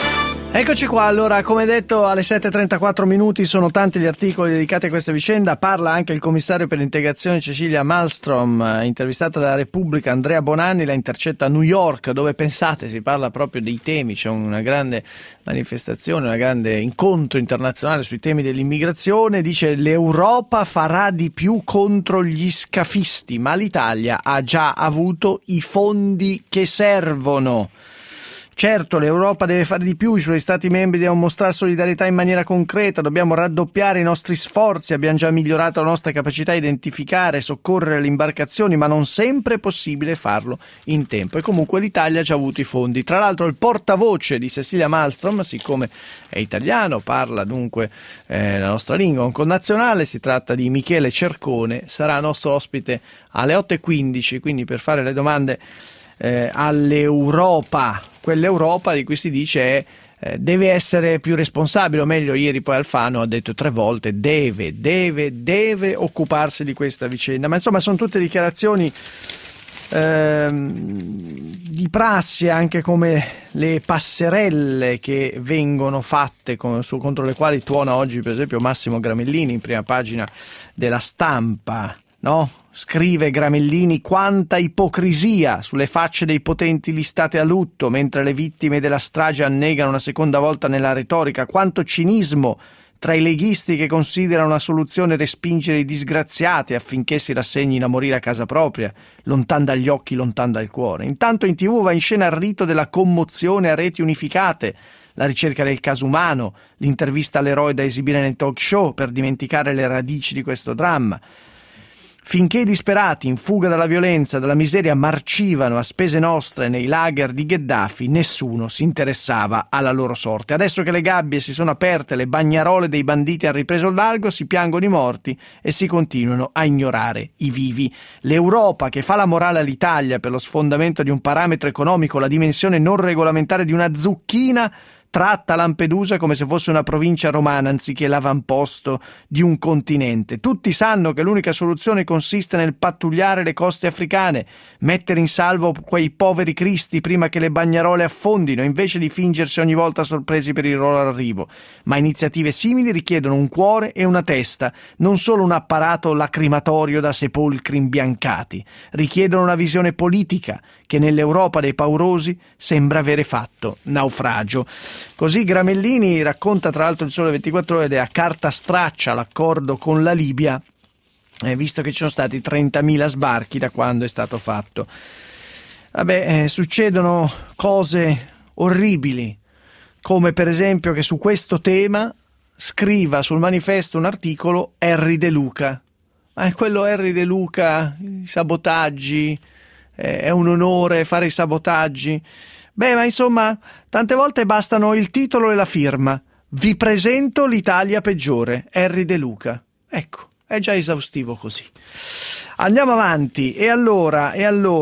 Eccoci qua, allora come detto alle 7:34 minuti sono tanti gli articoli dedicati a questa vicenda, parla anche il commissario per l'integrazione Cecilia Malmström, intervistata dalla Repubblica. Andrea Bonanni la intercetta a New York, dove pensate si parla proprio dei temi, c'è una grande manifestazione, un grande incontro internazionale sui temi dell'immigrazione. Dice: l'Europa farà di più contro gli scafisti, ma l'Italia ha già avuto i fondi che servono. Certo, l'Europa deve fare di più, i suoi Stati membri devono mostrare solidarietà in maniera concreta, dobbiamo raddoppiare i nostri sforzi, abbiamo già migliorato la nostra capacità di identificare e soccorrere le imbarcazioni, ma non sempre è possibile farlo in tempo. E comunque l'Italia ha già avuto i fondi. Tra l'altro il portavoce di Cecilia Malmström, siccome è italiano, parla dunque la nostra lingua, un connazionale, si tratta di Michele Cercone, sarà nostro ospite alle 8:15, quindi per fare le domande all'Europa, quell'Europa di cui si dice deve essere più responsabile, o meglio ieri poi Alfano ha detto 3 volte deve occuparsi di questa vicenda, ma insomma sono tutte dichiarazioni di prassi, anche come le passerelle che vengono fatte contro le quali tuona oggi per esempio Massimo Gramellini in prima pagina della Stampa, no? Scrive Gramellini: quanta ipocrisia sulle facce dei potenti listate a lutto, mentre le vittime della strage annegano una seconda volta nella retorica, quanto cinismo tra i leghisti che considerano una soluzione respingere i disgraziati affinché si rassegnino a morire a casa propria, lontan dagli occhi, lontan dal cuore. Intanto in TV va in scena il rito della commozione a reti unificate, la ricerca del caso umano, l'intervista all'eroe da esibire nel talk show per dimenticare le radici di questo dramma. Finché i disperati in fuga dalla violenza, dalla miseria marcivano a spese nostre nei lager di Gheddafi, nessuno si interessava alla loro sorte. Adesso che le gabbie si sono aperte, le bagnarole dei banditi hanno ripreso il largo, si piangono i morti e si continuano a ignorare i vivi. L'Europa, che fa la morale all'Italia per lo sfondamento di un parametro economico, la dimensione non regolamentare di una zucchina, tratta Lampedusa come se fosse una provincia romana anziché l'avamposto di un continente. Tutti sanno che l'unica soluzione consiste nel pattugliare le coste africane, mettere in salvo quei poveri cristi prima che le bagnarole affondino, invece di fingersi ogni volta sorpresi per il loro arrivo. Ma iniziative simili richiedono un cuore e una testa, non solo un apparato lacrimatorio da sepolcri imbiancati. Richiedono una visione politica che nell'Europa dei paurosi sembra avere fatto naufragio. Così Gramellini racconta, tra l'altro, il Sole 24 Ore, ed è a carta straccia l'accordo con la Libia, visto che ci sono stati 30.000 sbarchi da quando è stato fatto. Succedono cose orribili, come per esempio che su questo tema scriva sul Manifesto un articolo Erri De Luca. Quello Erri De Luca, i sabotaggi, è un onore fare i sabotaggi. Ma insomma, tante volte bastano il titolo e la firma. Vi presento l'Italia peggiore, Erri De Luca. Ecco, è già esaustivo così. Andiamo avanti. E allora,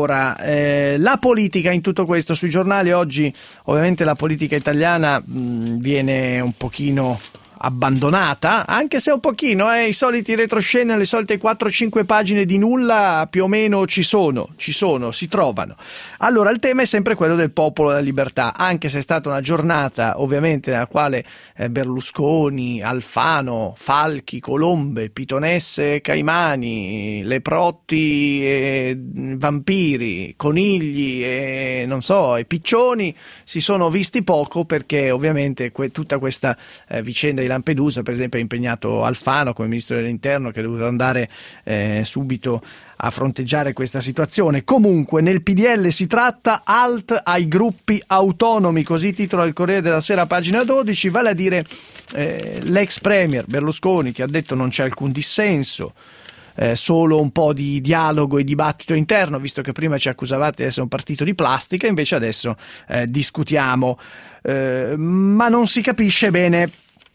la politica in tutto questo, sui giornali oggi ovviamente la politica italiana viene un pochino abbandonata, anche se un pochino, i soliti retroscena, le solite 4-5 pagine di nulla più o meno ci sono, si trovano. Allora il tema è sempre quello del Popolo della Libertà, anche se è stata una giornata ovviamente nella quale Berlusconi, Alfano, Falchi, Colombe, Pitonesse, Caimani, Leprotti, vampiri, conigli e non so, e piccioni si sono visti poco, perché ovviamente tutta questa vicenda di Lampedusa, per esempio, ha impegnato Alfano come ministro dell'interno, che è dovuto andare subito a fronteggiare questa situazione. Comunque nel PDL si tratta alt ai gruppi autonomi, così titola il Corriere della Sera, pagina 12, vale a dire l'ex premier Berlusconi, che ha detto non c'è alcun dissenso, solo un po' di dialogo e dibattito interno, visto che prima ci accusavate di essere un partito di plastica, invece adesso discutiamo, ma non si capisce bene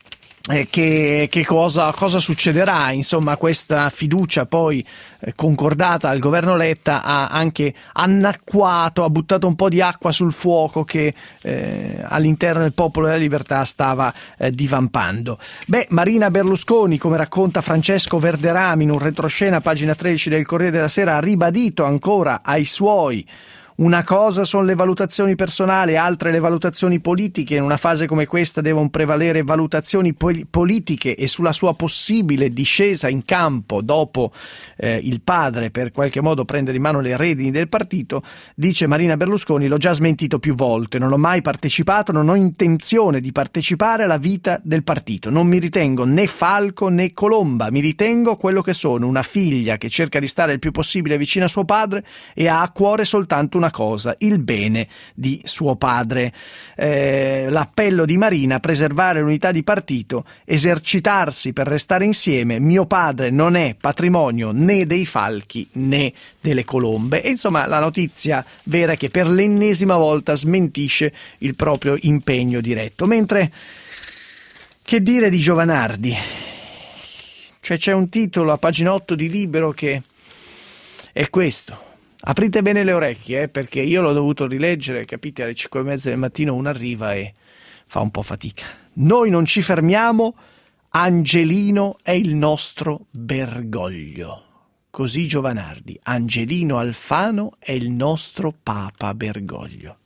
che cosa succederà. Insomma, questa fiducia poi concordata al governo Letta ha anche annacquato, ha buttato un po' di acqua sul fuoco che all'interno del Popolo della Libertà stava divampando. Marina Berlusconi, come racconta Francesco Verderami in un retroscena, pagina 13 del Corriere della Sera, ha ribadito ancora ai suoi una cosa sono le valutazioni personali, altre le valutazioni politiche. In una fase come questa devono prevalere valutazioni politiche, e sulla sua possibile discesa in campo dopo il padre per qualche modo prendere in mano le redini del partito, dice Marina Berlusconi: l'ho già smentito più volte, non ho mai partecipato, non ho intenzione di partecipare alla vita del partito, non mi ritengo né Falco né Colomba, mi ritengo quello che sono, una figlia che cerca di stare il più possibile vicino a suo padre e ha a cuore soltanto una cosa, il bene di suo padre. L'appello di Marina: preservare l'unità di partito, esercitarsi per restare insieme, mio padre non è patrimonio né dei falchi né delle colombe. E insomma la notizia vera è che per l'ennesima volta smentisce il proprio impegno diretto. Mentre, che dire di Giovanardi? Cioè, c'è un titolo a pagina 8 di Libero che è questo. Aprite bene le orecchie, perché io l'ho dovuto rileggere, capite, alle 5:30 del mattino uno arriva e fa un po' fatica. Noi non ci fermiamo, Angelino è il nostro Bergoglio. Così Giovanardi: Angelino Alfano è il nostro Papa Bergoglio.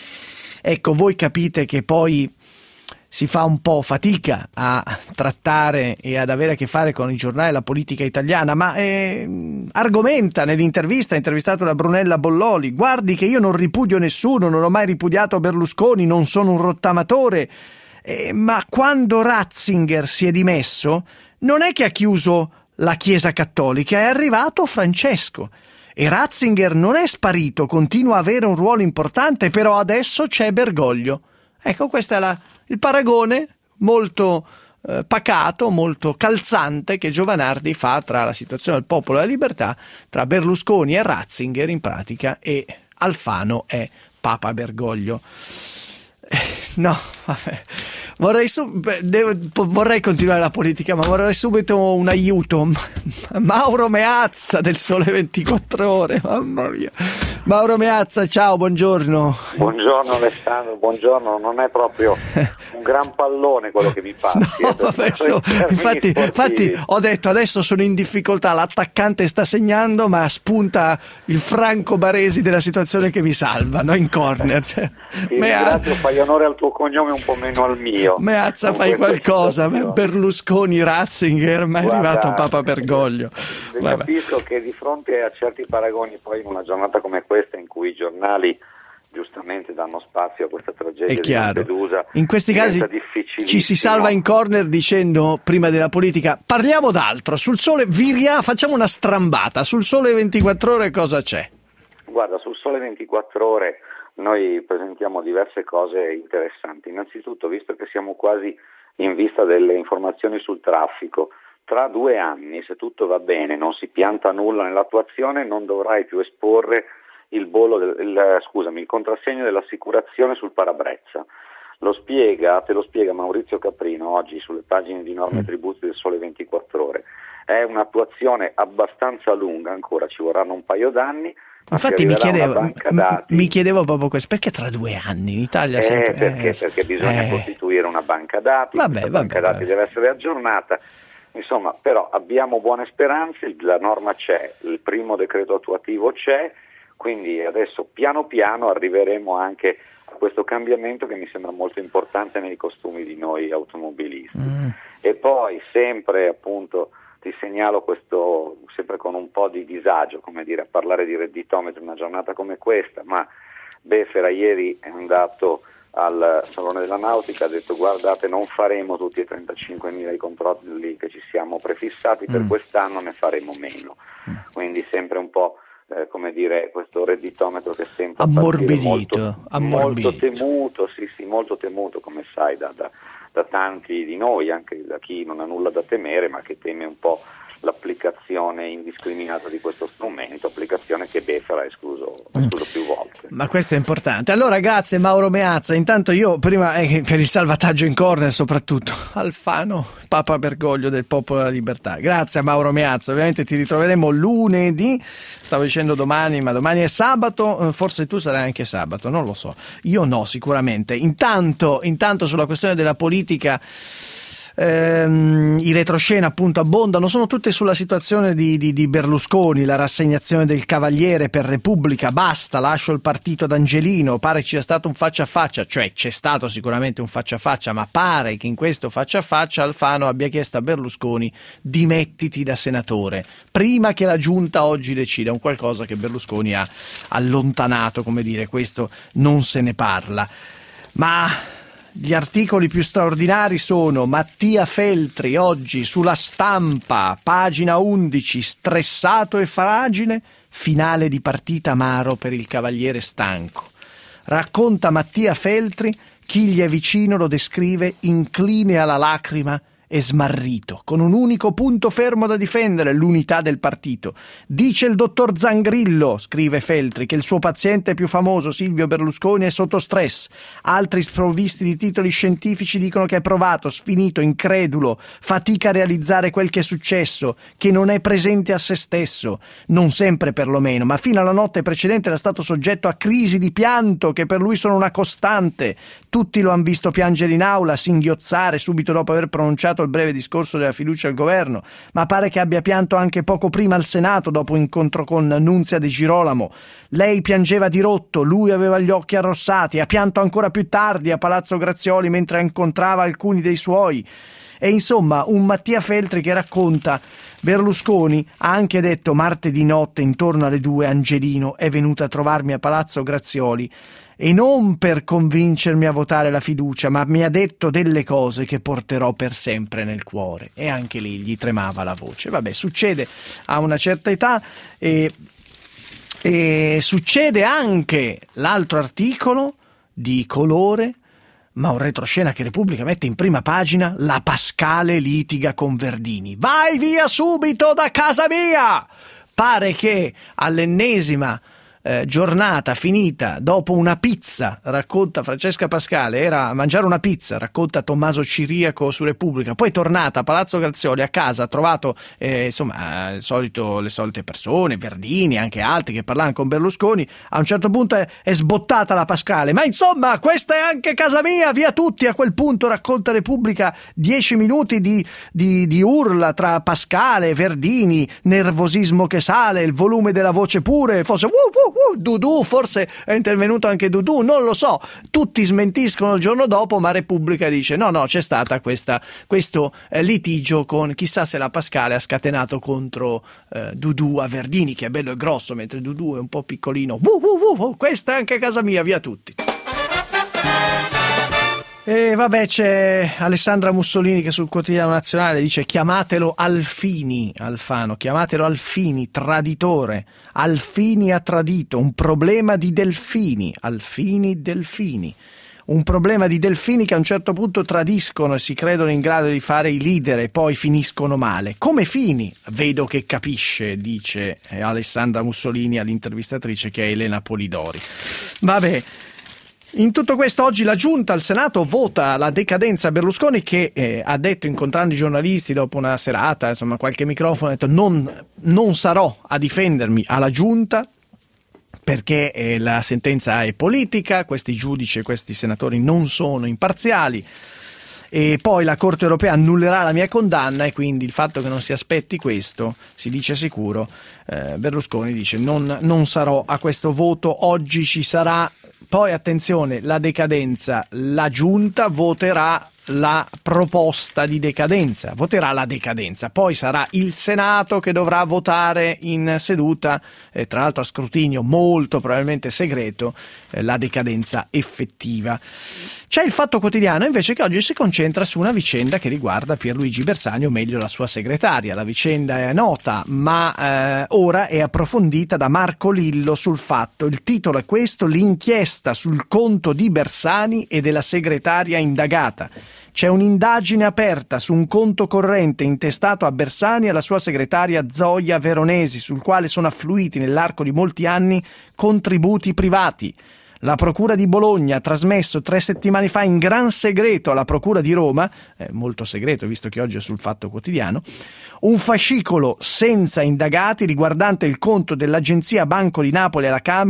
Ecco, voi capite che poi si fa un po' fatica a trattare e ad avere a che fare con i giornali e la politica italiana, ma argomenta nell'intervista, intervistato da Brunella Bolloli: guardi che io non ripudio nessuno, non ho mai ripudiato Berlusconi, non sono un rottamatore, ma quando Ratzinger si è dimesso non è che ha chiuso la Chiesa Cattolica, è arrivato Francesco. E Ratzinger non è sparito, continua a avere un ruolo importante, però adesso c'è Bergoglio. Ecco, questo è il paragone molto pacato, molto calzante che Giovanardi fa tra la situazione del Popolo e della Libertà, tra Berlusconi e Ratzinger in pratica, e Alfano è Papa Bergoglio. No, vabbè. Vorrei continuare la politica, ma vorrei subito un aiuto. Mauro Meazza del Sole 24 Ore, mamma mia. Mauro Meazza, ciao, buongiorno. Buongiorno Alessandro, buongiorno. Non è proprio un gran pallone quello che mi passi. No, infatti ho detto adesso sono in difficoltà, l'attaccante sta segnando, ma spunta il Franco Baresi della situazione che mi salva, no? In corner. Cioè, ringrazio, fai onore al tuo cognome, un po' meno al mio. Meazza, fai qualcosa. Berlusconi, Ratzinger, ma è arrivato Papa Bergoglio. Capisco che di fronte a certi paragoni, poi in una giornata come questa in cui i giornali giustamente danno spazio a questa tragedia di Lampedusa, in questi casi ci si salva in corner dicendo, prima della politica, parliamo d'altro. Sul Sole facciamo una strambata. Sul Sole 24 Ore cosa c'è? Guarda, sul Sole 24 Ore noi presentiamo diverse cose interessanti. Innanzitutto, visto che siamo quasi in vista delle informazioni sul traffico, tra 2 anni, se tutto va bene, non si pianta nulla nell'attuazione, non dovrai più esporre il contrassegno dell'assicurazione sul parabrezza. Te lo spiega Maurizio Caprino oggi sulle pagine di Norme e Tributi del Sole 24 Ore. È un'attuazione abbastanza lunga, ancora ci vorranno un paio d'anni. Infatti mi chiedevo proprio questo, perché tra 2 anni in Italia sempre... Perché bisogna costituire una banca dati, banca dati deve essere aggiornata, insomma, però abbiamo buone speranze, la norma c'è, il primo decreto attuativo c'è, quindi adesso piano piano arriveremo anche a questo cambiamento che mi sembra molto importante nei costumi di noi automobilisti. E poi sempre appunto ti segnalo questo, sempre con un po' di disagio, come dire, a parlare di redditometro in una giornata come questa, ma Befera ieri è andato al Salone della Nautica, ha detto guardate, non faremo tutti e 35.000 i controlli che ci siamo prefissati, per quest'anno ne faremo meno, quindi sempre un po' come dire, questo redditometro che è sempre ammorbidito, molto temuto, sì, molto temuto, come sai, da tanti di noi, anche da chi non ha nulla da temere, ma che teme un po' l'applicazione indiscriminata di questo strumento, applicazione che Befera ha escluso più volte. Ma questo è importante. Allora grazie Mauro Meazza. Intanto io prima per il salvataggio in corner soprattutto Alfano, Papa Bergoglio del Popolo della Libertà. Grazie a Mauro Meazza. Ovviamente ti ritroveremo lunedì, stavo dicendo domani, ma domani è sabato, forse tu sarai anche sabato, non lo so. Io no, sicuramente. Intanto sulla questione della politica I retroscena appunto abbondano, sono tutte sulla situazione di Berlusconi, la rassegnazione del Cavaliere per Repubblica, basta, lascio il partito d'Angelino, pare ci sia stato un faccia a faccia, cioè c'è stato sicuramente un faccia a faccia, ma pare che in questo faccia a faccia Alfano abbia chiesto a Berlusconi: dimettiti da senatore, prima che la giunta oggi decida, un qualcosa che Berlusconi ha allontanato, come dire, questo non se ne parla. Ma gli articoli più straordinari sono Mattia Feltri oggi sulla Stampa, pagina 11, stressato e fragile, finale di partita amaro per il Cavaliere stanco. Racconta Mattia Feltri, chi gli è vicino lo descrive incline alla lacrima e smarrito, con un unico punto fermo da difendere, l'unità del partito. Dice il dottor Zangrillo, scrive Feltri, che il suo paziente più famoso, Silvio Berlusconi, è sotto stress. Altri sprovvisti di titoli scientifici dicono che è provato, sfinito, incredulo, fatica a realizzare quel che è successo, che non è presente a se stesso, non sempre perlomeno, ma fino alla notte precedente era stato soggetto a crisi di pianto che per lui sono una costante. Tutti lo hanno visto piangere in aula, singhiozzare subito dopo aver pronunciato il breve discorso della fiducia al governo, ma pare che abbia pianto anche poco prima al Senato dopo incontro con Nunzia De Girolamo. Lei piangeva dirotto, lui aveva gli occhi arrossati, ha pianto ancora più tardi a Palazzo Grazioli mentre incontrava alcuni dei suoi. E insomma un Mattia Feltri che racconta: Berlusconi ha anche detto martedì notte intorno alle 2 Angelino è venuto a trovarmi a Palazzo Grazioli e non per convincermi a votare la fiducia, ma mi ha detto delle cose che porterò per sempre nel cuore. E anche lì gli tremava la voce. Vabbè, succede a una certa età e succede anche l'altro articolo di colore, ma un retroscena che Repubblica mette in prima pagina: la Pascale litiga con Verdini. Vai via subito da casa mia! Pare che all'ennesima giornata finita dopo una pizza, racconta Francesca Pascale, era a mangiare una pizza, racconta Tommaso Ciriaco su Repubblica, poi tornata a Palazzo Grazioli, a casa ha trovato le solite persone, Verdini, anche altri che parlavano con Berlusconi. A un certo punto è sbottata la Pascale: ma insomma questa è anche casa mia, via tutti! A quel punto, racconta Repubblica, 10 minuti di urla tra Pascale e Verdini, nervosismo che sale, il volume della voce pure, forse Dudu, forse è intervenuto anche Dudu, non lo so, tutti smentiscono il giorno dopo, ma Repubblica dice no, c'è stata questo litigio con, chissà se la Pascale ha scatenato contro Dudu a Verdini, che è bello e grosso, mentre Dudu è un po' piccolino. Questa è anche casa mia, via tutti. E vabbè, c'è Alessandra Mussolini che sul Quotidiano Nazionale dice: chiamatelo Alfini, Alfano, chiamatelo Alfini, traditore. Alfini ha tradito, un problema di delfini, Delfini. Un problema di delfini che a un certo punto tradiscono e si credono in grado di fare i leader e poi finiscono male. Come Fini? Vedo che capisce, dice Alessandra Mussolini all'intervistatrice che è Elena Polidori. Vabbè. In tutto questo oggi la Giunta al Senato vota la decadenza Berlusconi, che ha detto, incontrando i giornalisti dopo una serata, insomma qualche microfono, ha detto non sarò a difendermi alla Giunta perché la sentenza è politica, questi giudici e questi senatori non sono imparziali. E poi la Corte europea annullerà la mia condanna, e quindi il fatto che non si aspetti questo, si dice sicuro, Berlusconi dice non sarò a questo voto, oggi ci sarà. Poi attenzione, la decadenza, la Giunta voterà la proposta di decadenza, voterà la decadenza, poi sarà il Senato che dovrà votare in seduta, tra l'altro a scrutinio molto probabilmente segreto, la decadenza effettiva. C'è il Fatto Quotidiano invece che oggi si concentra su una vicenda che riguarda Pierluigi Bersani, o meglio la sua segretaria. La vicenda è nota, ma ora è approfondita da Marco Lillo sul Fatto. Il titolo è questo: l'inchiesta sul conto di Bersani e della segretaria indagata. C'è un'indagine aperta su un conto corrente intestato a Bersani e alla sua segretaria Zoia Veronesi, sul quale sono affluiti nell'arco di molti anni contributi privati. La Procura di Bologna ha trasmesso 3 settimane fa in gran segreto alla Procura di Roma, molto segreto visto che oggi è sul Fatto Quotidiano, un fascicolo senza indagati riguardante il conto dell'Agenzia Banco di Napoli alla Camera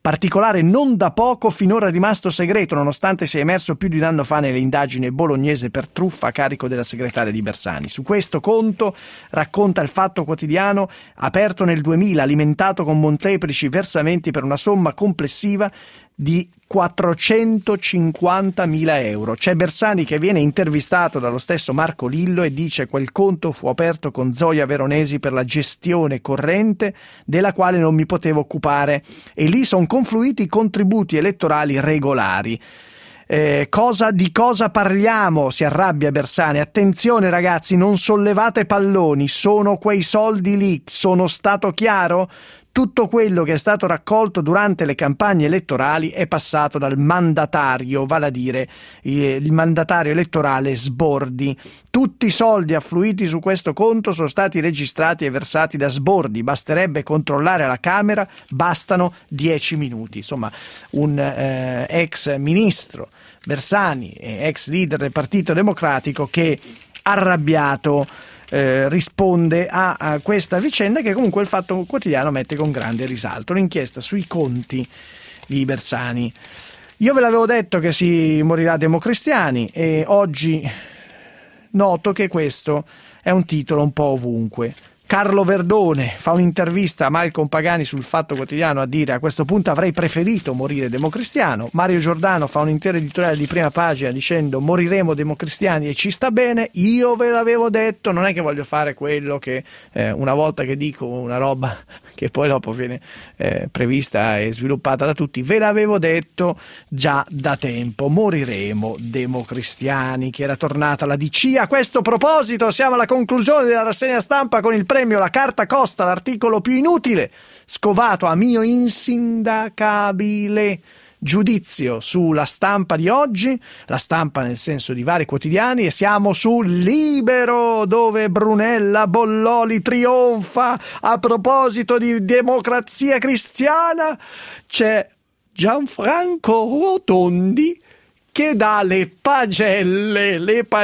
particolare non da poco finora rimasto segreto, nonostante sia emerso più di un anno fa nelle indagini bolognese per truffa a carico della segretaria di Bersani. Su questo conto racconta il Fatto Quotidiano, aperto nel 2000, alimentato con molteplici versamenti per una somma complessiva di 450.000 euro. C'è Bersani che viene intervistato dallo stesso Marco Lillo e dice: quel conto fu aperto con Zoia Veronesi per la gestione corrente della quale non mi potevo occupare, e lì sono confluiti i contributi elettorali regolari. Di cosa parliamo? Si arrabbia Bersani. Attenzione ragazzi, non sollevate palloni, sono quei soldi lì. Sono stato chiaro? Tutto quello che è stato raccolto durante le campagne elettorali è passato dal mandatario, vale a dire il mandatario elettorale Sbordi. Tutti i soldi affluiti su questo conto sono stati registrati e versati da Sbordi. Basterebbe controllare alla Camera, bastano 10 minuti. Insomma, un ex ministro Bersani, ex leader del Partito Democratico, che arrabbiato risponde a questa vicenda, che comunque il Fatto Quotidiano mette con grande risalto: l'inchiesta sui conti di Bersani. Io ve l'avevo detto che si morirà democristiani, e oggi noto che questo è un titolo un po' ovunque. Carlo Verdone fa un'intervista a Malcolm Pagani sul Fatto Quotidiano a dire: a questo punto avrei preferito morire democristiano. Mario Giordano fa un intero editoriale di prima pagina dicendo: moriremo democristiani e ci sta bene. Io ve l'avevo detto, non è che voglio fare quello che una volta che dico una roba che poi dopo viene prevista e sviluppata da tutti, ve l'avevo detto già da tempo, moriremo democristiani, che era tornata la DC. A questo proposito siamo alla conclusione della rassegna stampa con il premio La Carta Costa, l'articolo più inutile, scovato a mio insindacabile giudizio sulla Stampa di oggi, la Stampa nel senso di vari quotidiani, e siamo su Libero, dove Brunella Bolloli trionfa. A proposito di democrazia cristiana, c'è Gianfranco Rotondi che dà le pagelle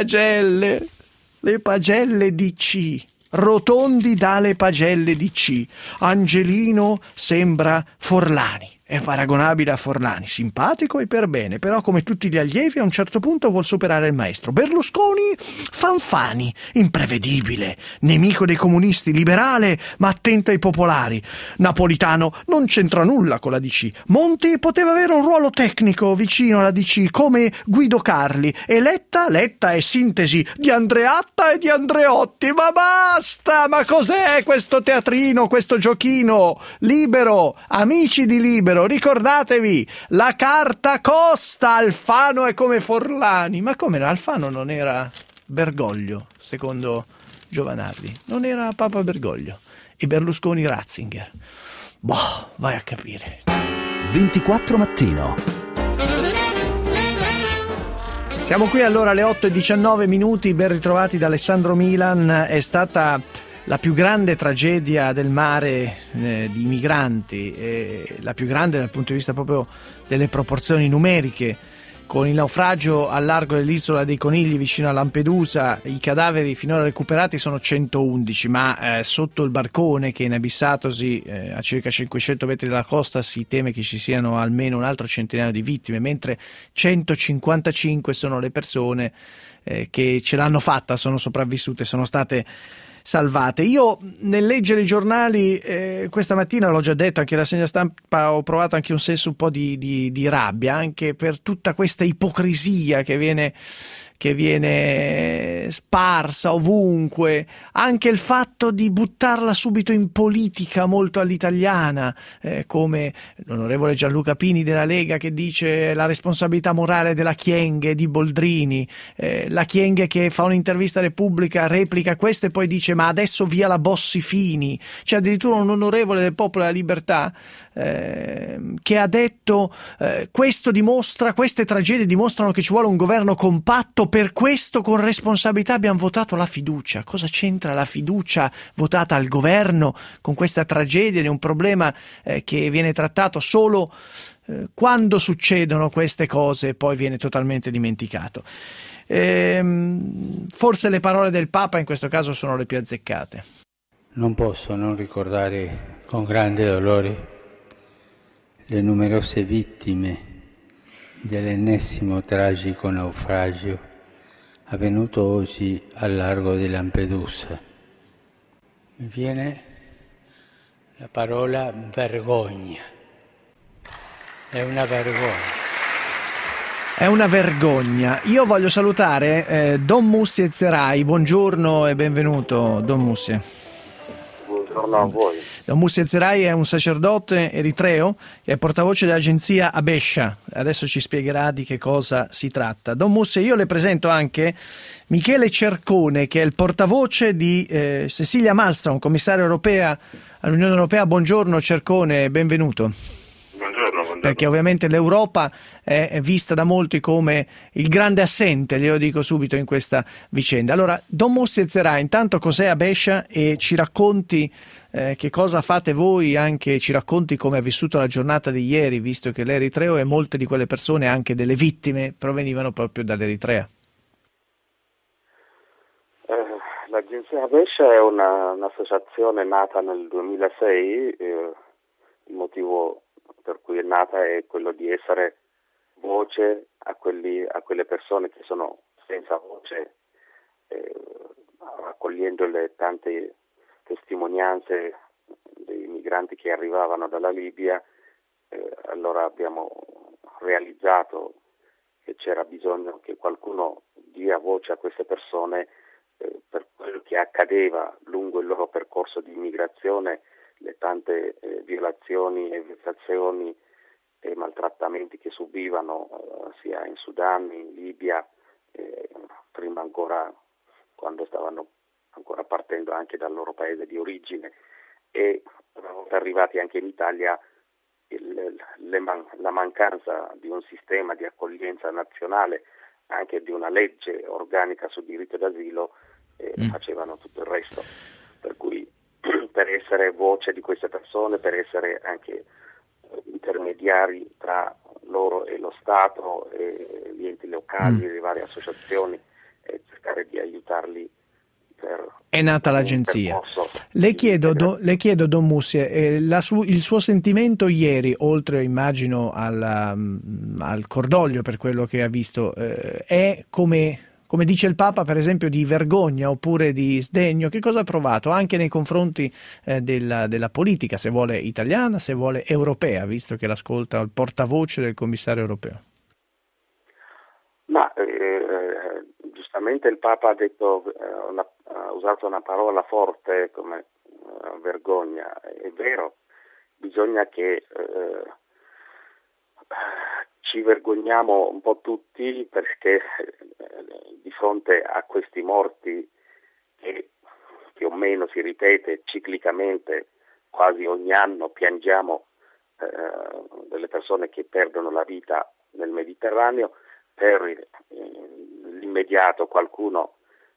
DC. Rotondi dà le pagelle DC. Angelino sembra Forlani, è paragonabile a Forlani, simpatico e per bene, però come tutti gli allievi a un certo punto vuol superare il maestro. Berlusconi Fanfani, imprevedibile, nemico dei comunisti, liberale ma attento ai popolari. Napolitano non c'entra nulla con la DC. Monti poteva avere un ruolo tecnico vicino alla DC come Guido Carli, e Letta è sintesi di Andreatta e di Andreotti. Ma basta, ma cos'è questo teatrino, questo giochino? Libero, amici di Libero, ricordatevi, la Carta Costa. Alfano è come Forlani. Ma come no? Alfano non era Bergoglio, secondo Giovanardi, non era Papa Bergoglio, e Berlusconi Ratzinger. Boh, vai a capire. 24 mattino. Siamo qui allora alle 8:19, ben ritrovati da Alessandro Milan. È stata la più grande tragedia del mare di migranti, la più grande dal punto di vista proprio delle proporzioni numeriche, con il naufragio al largo dell'isola dei Conigli vicino a Lampedusa. I cadaveri finora recuperati sono 111, ma sotto il barcone, che è inabissatosi a circa 500 metri dalla costa, si teme che ci siano almeno un altro centinaio di vittime, mentre 155 sono le persone che ce l'hanno fatta, sono sopravvissute, sono state salvate. Io nel leggere i giornali questa mattina, l'ho già detto anche alla rassegna stampa, ho provato anche un senso un po' di rabbia, anche per tutta questa ipocrisia che viene sparsa ovunque, anche il fatto di buttarla subito in politica molto all'italiana, come l'onorevole Gianluca Pini della Lega che dice la responsabilità morale della Kyenge di Boldrini, la Kyenge che fa un'intervista a Repubblica, replica questo e poi dice ma adesso via la Bossi-Fini. C'è addirittura un onorevole del Popolo della Libertà che ha detto queste tragedie dimostrano che ci vuole un governo compatto, per questo con responsabilità abbiamo votato la fiducia. Cosa c'entra la fiducia votata al governo con questa tragedia di un problema che viene trattato solo quando succedono queste cose e poi viene totalmente dimenticato? Forse le parole del Papa in questo caso sono le più azzeccate. Non posso non ricordare con grande dolore le numerose vittime dell'ennesimo tragico naufragio avvenuto oggi al largo di Lampedusa. Mi viene la parola vergogna. È una vergogna. È una vergogna. Io voglio salutare Don Mussi Zerai. Buongiorno e benvenuto, Don Mussi. Buongiorno a voi. Don Mussi Zerai è un sacerdote eritreo e è portavoce dell'agenzia Abesha. Adesso ci spiegherà di che cosa si tratta. Don Mussi, io le presento anche Michele Cercone, che è il portavoce di Cecilia Malmström, commissaria europea all'Unione Europea. Buongiorno Cercone, benvenuto. Buongiorno. Perché ovviamente l'Europa è vista da molti come il grande assente, glielo dico subito, in questa vicenda. Allora, Don Mussi Zerai, intanto cos'è Abesha e ci racconti che cosa fate voi, anche ci racconti come ha vissuto la giornata di ieri, visto che l'Eritreo e molte di quelle persone, anche delle vittime, provenivano proprio dall'Eritrea. L'agenzia Abesha è un'associazione nata nel 2006, il motivo per cui è nata è quello di essere voce a quelle persone che sono senza voce, raccogliendo le tante testimonianze dei migranti che arrivavano dalla Libia. Allora abbiamo realizzato che c'era bisogno che qualcuno dia voce a queste persone per quello che accadeva lungo il loro percorso di immigrazione, le tante violazioni e vessazioni e maltrattamenti che subivano sia in Sudan, in Libia, prima ancora quando stavano ancora partendo anche dal loro paese di origine, e una volta arrivati anche in Italia la mancanza di un sistema di accoglienza nazionale, anche di una legge organica sul diritto d'asilo, facevano tutto il resto. Per cui per essere voce di queste persone, per essere anche intermediari tra loro e lo Stato, e gli enti locali, le varie associazioni, e cercare di aiutarli. È nata l'agenzia. Le chiedo, Don Mussi, il suo sentimento ieri, oltre immagino al cordoglio per quello che ha visto, è come dice il Papa, per esempio, di vergogna oppure di sdegno? Che cosa ha provato anche nei confronti della politica, se vuole italiana, se vuole europea, visto che l'ascolta il portavoce del commissario europeo? Ma giustamente il Papa ha usato una parola forte come vergogna. È vero, bisogna che ci vergogniamo un po' tutti, perché di fronte a questi morti che più o meno si ripete ciclicamente quasi ogni anno, piangiamo delle persone che perdono la vita nel Mediterraneo. Per l'immediato qualcuno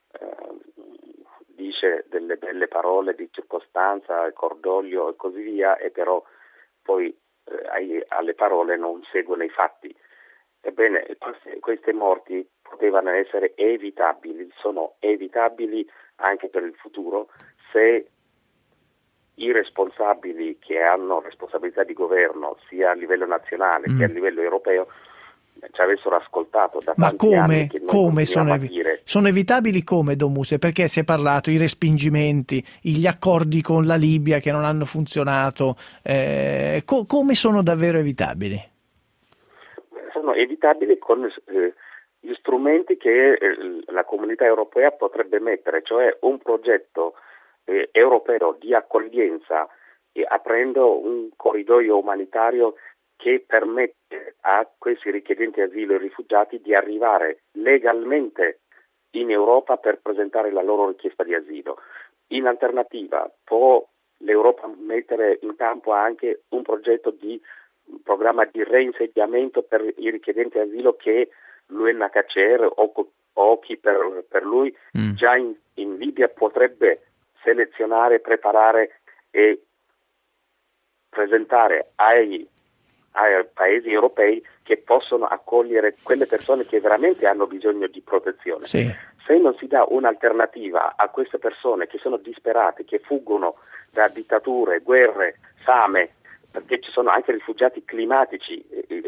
dice delle belle parole di circostanza, cordoglio e così via, e però poi alle parole non seguono i fatti. Ebbene, queste morti potevano essere evitabili, sono evitabili anche per il futuro, se i responsabili che hanno responsabilità di governo sia a livello nazionale che a livello europeo ci avessero ascoltato da tanti anni. Che come sono evitabili come, Don Mussi? Perché si è parlato i respingimenti, gli accordi con la Libia che non hanno funzionato, come sono davvero evitabili? Sono evitabili con gli strumenti che la comunità europea potrebbe mettere, cioè un progetto europeo di accoglienza, aprendo un corridoio umanitario che permette a questi richiedenti asilo e rifugiati di arrivare legalmente in Europa per presentare la loro richiesta di asilo. In alternativa, può l'Europa mettere in campo anche un progetto di programma di reinsediamento per i richiedenti asilo che l'UNHCR o chi per lui già in Libia potrebbe selezionare, preparare e presentare ai paesi europei che possono accogliere quelle persone che veramente hanno bisogno di protezione. Sì. Se non si dà un'alternativa a queste persone che sono disperate, che fuggono da dittature, guerre, fame, perché ci sono anche rifugiati climatici.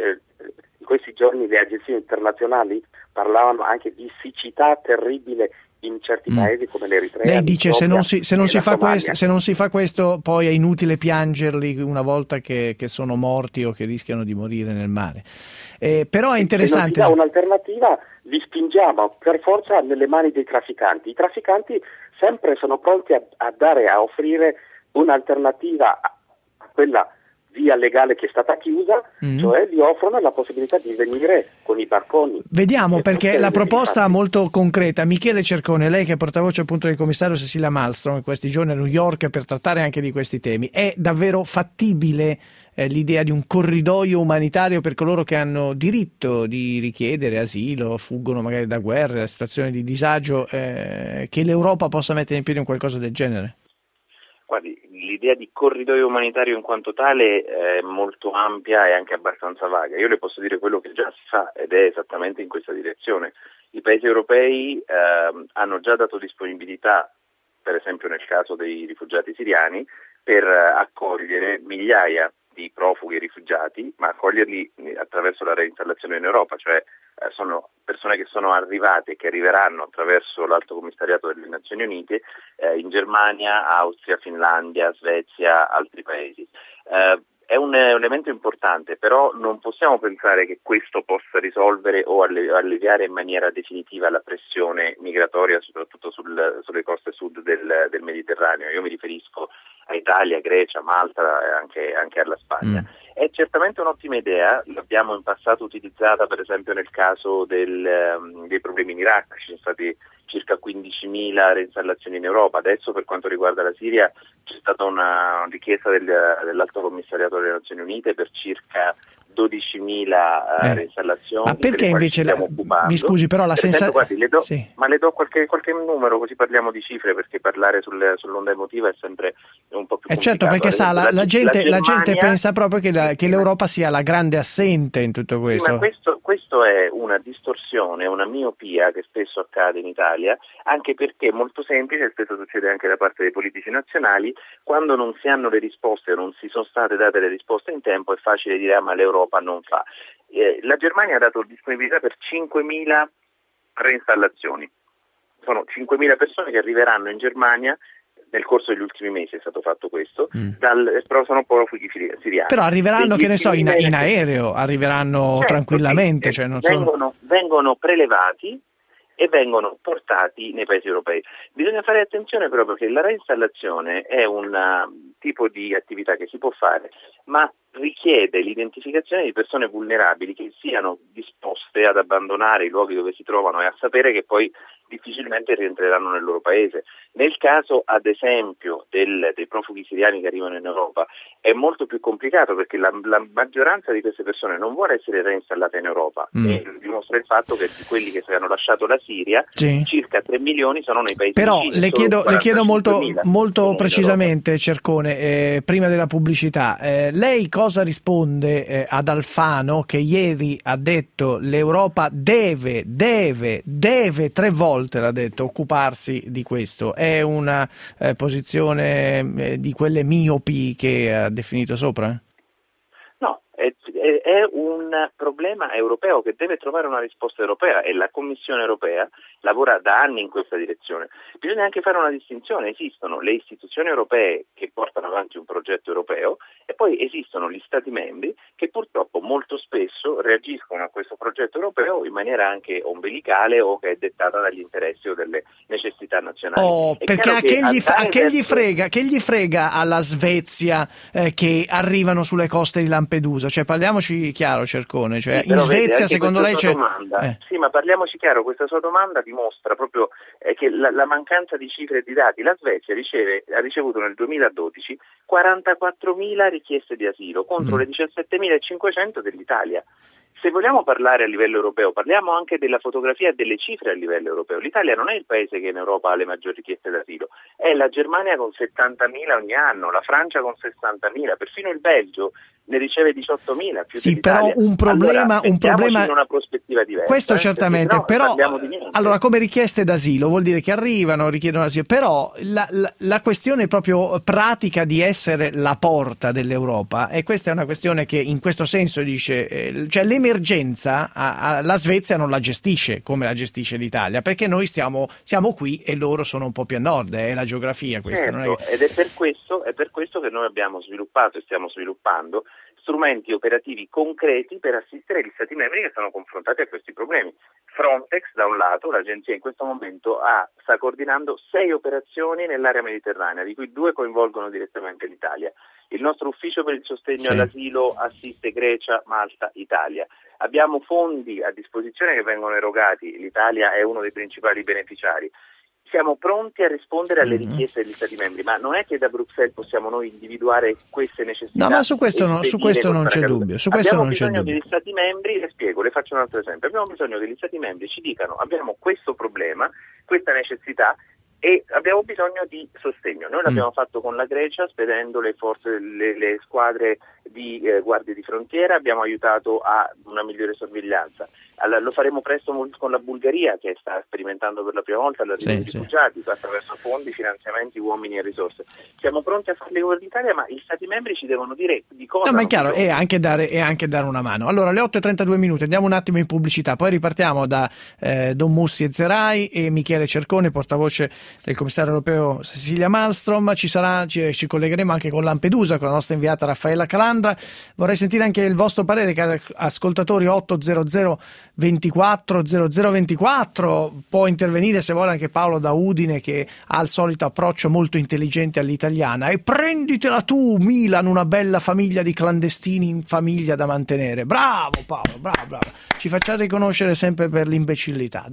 In questi giorni le agenzie internazionali parlavano anche di siccità terribile in certi paesi come l'Eritrea. Lei dice se non si fa questo poi è inutile piangerli una volta che sono morti o che rischiano di morire nel mare. Però è interessante. Se non si dà un'alternativa li spingiamo per forza nelle mani dei trafficanti. I trafficanti sempre sono pronti a offrire un'alternativa a quella via legale che è stata chiusa, cioè gli offrono la possibilità di venire con i barconi. Vediamo, perché la proposta molto concreta. Michele Cercone, lei che è portavoce appunto del commissario Cecilia Malmström in questi giorni a New York per trattare anche di questi temi, è davvero fattibile l'idea di un corridoio umanitario per coloro che hanno diritto di richiedere asilo, fuggono magari da guerre, da situazioni di disagio, che l'Europa possa mettere in piedi un qualcosa del genere? Guardi, l'idea di corridoio umanitario in quanto tale è molto ampia e anche abbastanza vaga. Io le posso dire quello che già si fa ed è esattamente in questa direzione. I paesi europei hanno già dato disponibilità, per esempio nel caso dei rifugiati siriani, per accogliere migliaia di profughi e rifugiati, ma accoglierli attraverso la reinstallazione in Europa, cioè sono persone che sono arrivate e che arriveranno attraverso l'Alto Commissariato delle Nazioni Unite in Germania, Austria, Finlandia, Svezia, altri paesi. È un elemento importante, però non possiamo pensare che questo possa risolvere o alleviare in maniera definitiva la pressione migratoria, soprattutto sulle coste sud del Mediterraneo. Io mi riferisco a Italia, Grecia, Malta e anche alla Spagna. È certamente un'ottima idea, l'abbiamo in passato utilizzata per esempio nel caso dei problemi in Iraq, ci sono stati circa 15.000 reinstallazioni in Europa. Adesso per quanto riguarda la Siria c'è stata una richiesta dell'Alto Commissariato delle Nazioni Unite per circa 12.000 reinstallazioni. Ma perché invece mi scusi, però la sensazione ma le do qualche numero così parliamo di cifre, perché parlare sull'onda emotiva è sempre un po' più complicato. Certo, perché sa, la gente pensa proprio che l'Europa sia la grande assente in tutto questo. Ma questo è una distorsione, una miopia che spesso accade in Italia, anche perché è molto semplice, spesso succede anche da parte dei politici nazionali, quando non si hanno le risposte o non si sono state date le risposte in tempo è facile dire ma l'Europa non fa. La Germania ha dato disponibilità per 5.000 reinstallazioni. Sono 5.000 persone che arriveranno in Germania nel corso degli ultimi mesi, è stato fatto questo, però sono profughi siriani. Però arriveranno, che ne so, in aereo, arriveranno tranquillamente. Cioè vengono prelevati e vengono portati nei paesi europei. Bisogna fare attenzione però, perché la reinstallazione è un tipo di attività che si può fare, ma richiede l'identificazione di persone vulnerabili che siano disposte ad abbandonare i luoghi dove si trovano e a sapere che poi difficilmente rientreranno nel loro paese. Nel caso, ad esempio, dei profughi siriani che arrivano in Europa è molto più complicato, perché la maggioranza di queste persone non vuole essere reinstallata in Europa e dimostra il fatto che di quelli che hanno lasciato la Siria circa 3 milioni sono nei paesi Però vicini. le chiedo molto precisamente, Cercone, prima della pubblicità, lei cosa risponde ad Alfano, che ieri ha detto l'Europa deve 3 volte, l'ha detto, occuparsi di questo? È una posizione di quelle miopi che ha definito sopra? No, è un problema europeo che deve trovare una risposta europea, e la Commissione europea lavora da anni in questa direzione. Bisogna anche fare una distinzione: esistono le istituzioni europee che portano avanti un progetto europeo e poi esistono gli Stati membri che purtroppo molto spesso reagiscono a questo progetto europeo in maniera anche ombelicale o che è dettata dagli interessi o delle necessità nazionali. Perché che gli frega alla Svezia che arrivano sulle coste di Lampedusa? Cioè, parliamoci chiaro, Cercone, cioè in Svezia secondo lei c'è... Sì, ma parliamoci chiaro, questa sua domanda dimostra proprio che la mancanza di cifre e di dati. La Svezia ha ricevuto nel 2012 44.000 richieste di asilo contro le 17.500 dell'Italia. Se vogliamo parlare a livello europeo, parliamo anche della fotografia e delle cifre a livello europeo. L'Italia non è il paese che in Europa ha le maggiori richieste d'asilo, è la Germania con 70.000 ogni anno, la Francia con 60.000, perfino il Belgio ne riceve 18.000, più sì, però un problema in una prospettiva diversa. Questo certamente, però allora come richieste d'asilo vuol dire che arrivano, richiedono asilo, però la questione proprio pratica di essere la porta dell'Europa, e questa è una questione che in questo senso dice, cioè l'emergenza la Svezia non la gestisce come la gestisce l'Italia, perché noi siamo qui e loro sono un po' più a nord, è la geografia questa. Certo, non è che... ed è per questo che noi abbiamo sviluppato e stiamo sviluppando strumenti operativi concreti per assistere gli Stati membri che sono confrontati a questi problemi. Frontex, da un lato, l'agenzia in questo momento sta coordinando 6 operazioni nell'area mediterranea, di cui 2 coinvolgono direttamente l'Italia. Il nostro ufficio per il sostegno all'asilo assiste Grecia, Malta, Italia. Abbiamo fondi a disposizione che vengono erogati, l'Italia è uno dei principali beneficiari. Siamo pronti a rispondere alle richieste degli Stati membri, ma non è che da Bruxelles possiamo noi individuare queste necessità. No, ma su questo non c'è dubbio. Abbiamo bisogno degli Stati membri, le spiego, le faccio un altro esempio. Abbiamo bisogno che gli Stati membri ci dicano: abbiamo questo problema, questa necessità, e abbiamo bisogno di sostegno. Noi l'abbiamo fatto con la Grecia, spedendo le squadre di guardie di frontiera, abbiamo aiutato a una migliore sorveglianza. Allora, lo faremo presto con la Bulgaria, che sta sperimentando per la prima volta l'arrivo di rifugiati attraverso fondi, finanziamenti, uomini e risorse. Siamo pronti a farle con l'Italia, ma gli Stati membri ci devono dire di cosa. No, ma è chiaro, e anche dare una mano. Allora, alle 8:32 minuti, andiamo un attimo in pubblicità, poi ripartiamo da Don Mussi e Zerai e Michele Cercone, portavoce del commissario europeo Cecilia Malmström. Ci collegheremo anche con Lampedusa, con la nostra inviata Raffaella Calandra. Vorrei sentire anche il vostro parere, cari ascoltatori. 800 24 0024, può intervenire se vuole anche Paolo da Udine, che ha il solito approccio molto intelligente all'italiana. E prenditela tu, Milan, una bella famiglia di clandestini in famiglia da mantenere. Bravo Paolo, bravo. Ci faccia riconoscere sempre per l'imbecillità.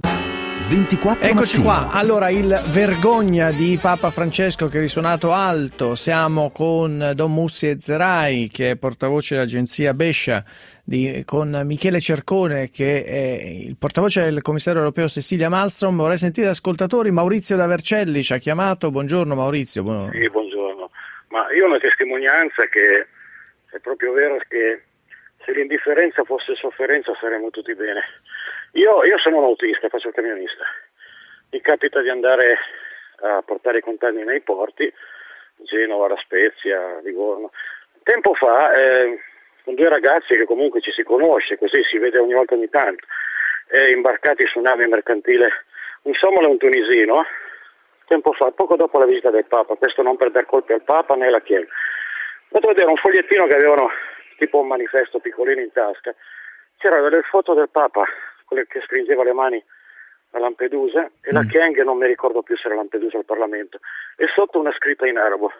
24 Eccoci mattino. qua. Allora, il vergogna di Papa Francesco che è risuonato alto. Siamo con Don Mussi e Zerai, che è portavoce dell'agenzia Bescia, con Michele Cercone, che è il portavoce del commissario europeo Cecilia Malmström. Vorrei sentire ascoltatori. Maurizio da Vercelli ci ha chiamato. Buongiorno Maurizio. Sì, buongiorno. Ma io ho una testimonianza che è proprio vero, che se l'indifferenza fosse sofferenza saremmo tutti bene. Io sono un autista, faccio il camionista. Mi capita di andare a portare i container nei porti, Genova, La Spezia, Livorno. Tempo fa, con 2 ragazzi che comunque ci si conosce, così si vede ogni volta ogni tanto, imbarcati su nave mercantile, un somalo e un tunisino, tempo fa, poco dopo la visita del Papa, questo non per dar colpe al Papa né alla Chiesa. Ho fatto vedere un fogliettino che avevano tipo un manifesto piccolino in tasca, c'era delle foto del Papa, quelle che stringeva le mani a Lampedusa, e la Chiang, non mi ricordo più se era Lampedusa al Parlamento, e sotto una scritta in arabo: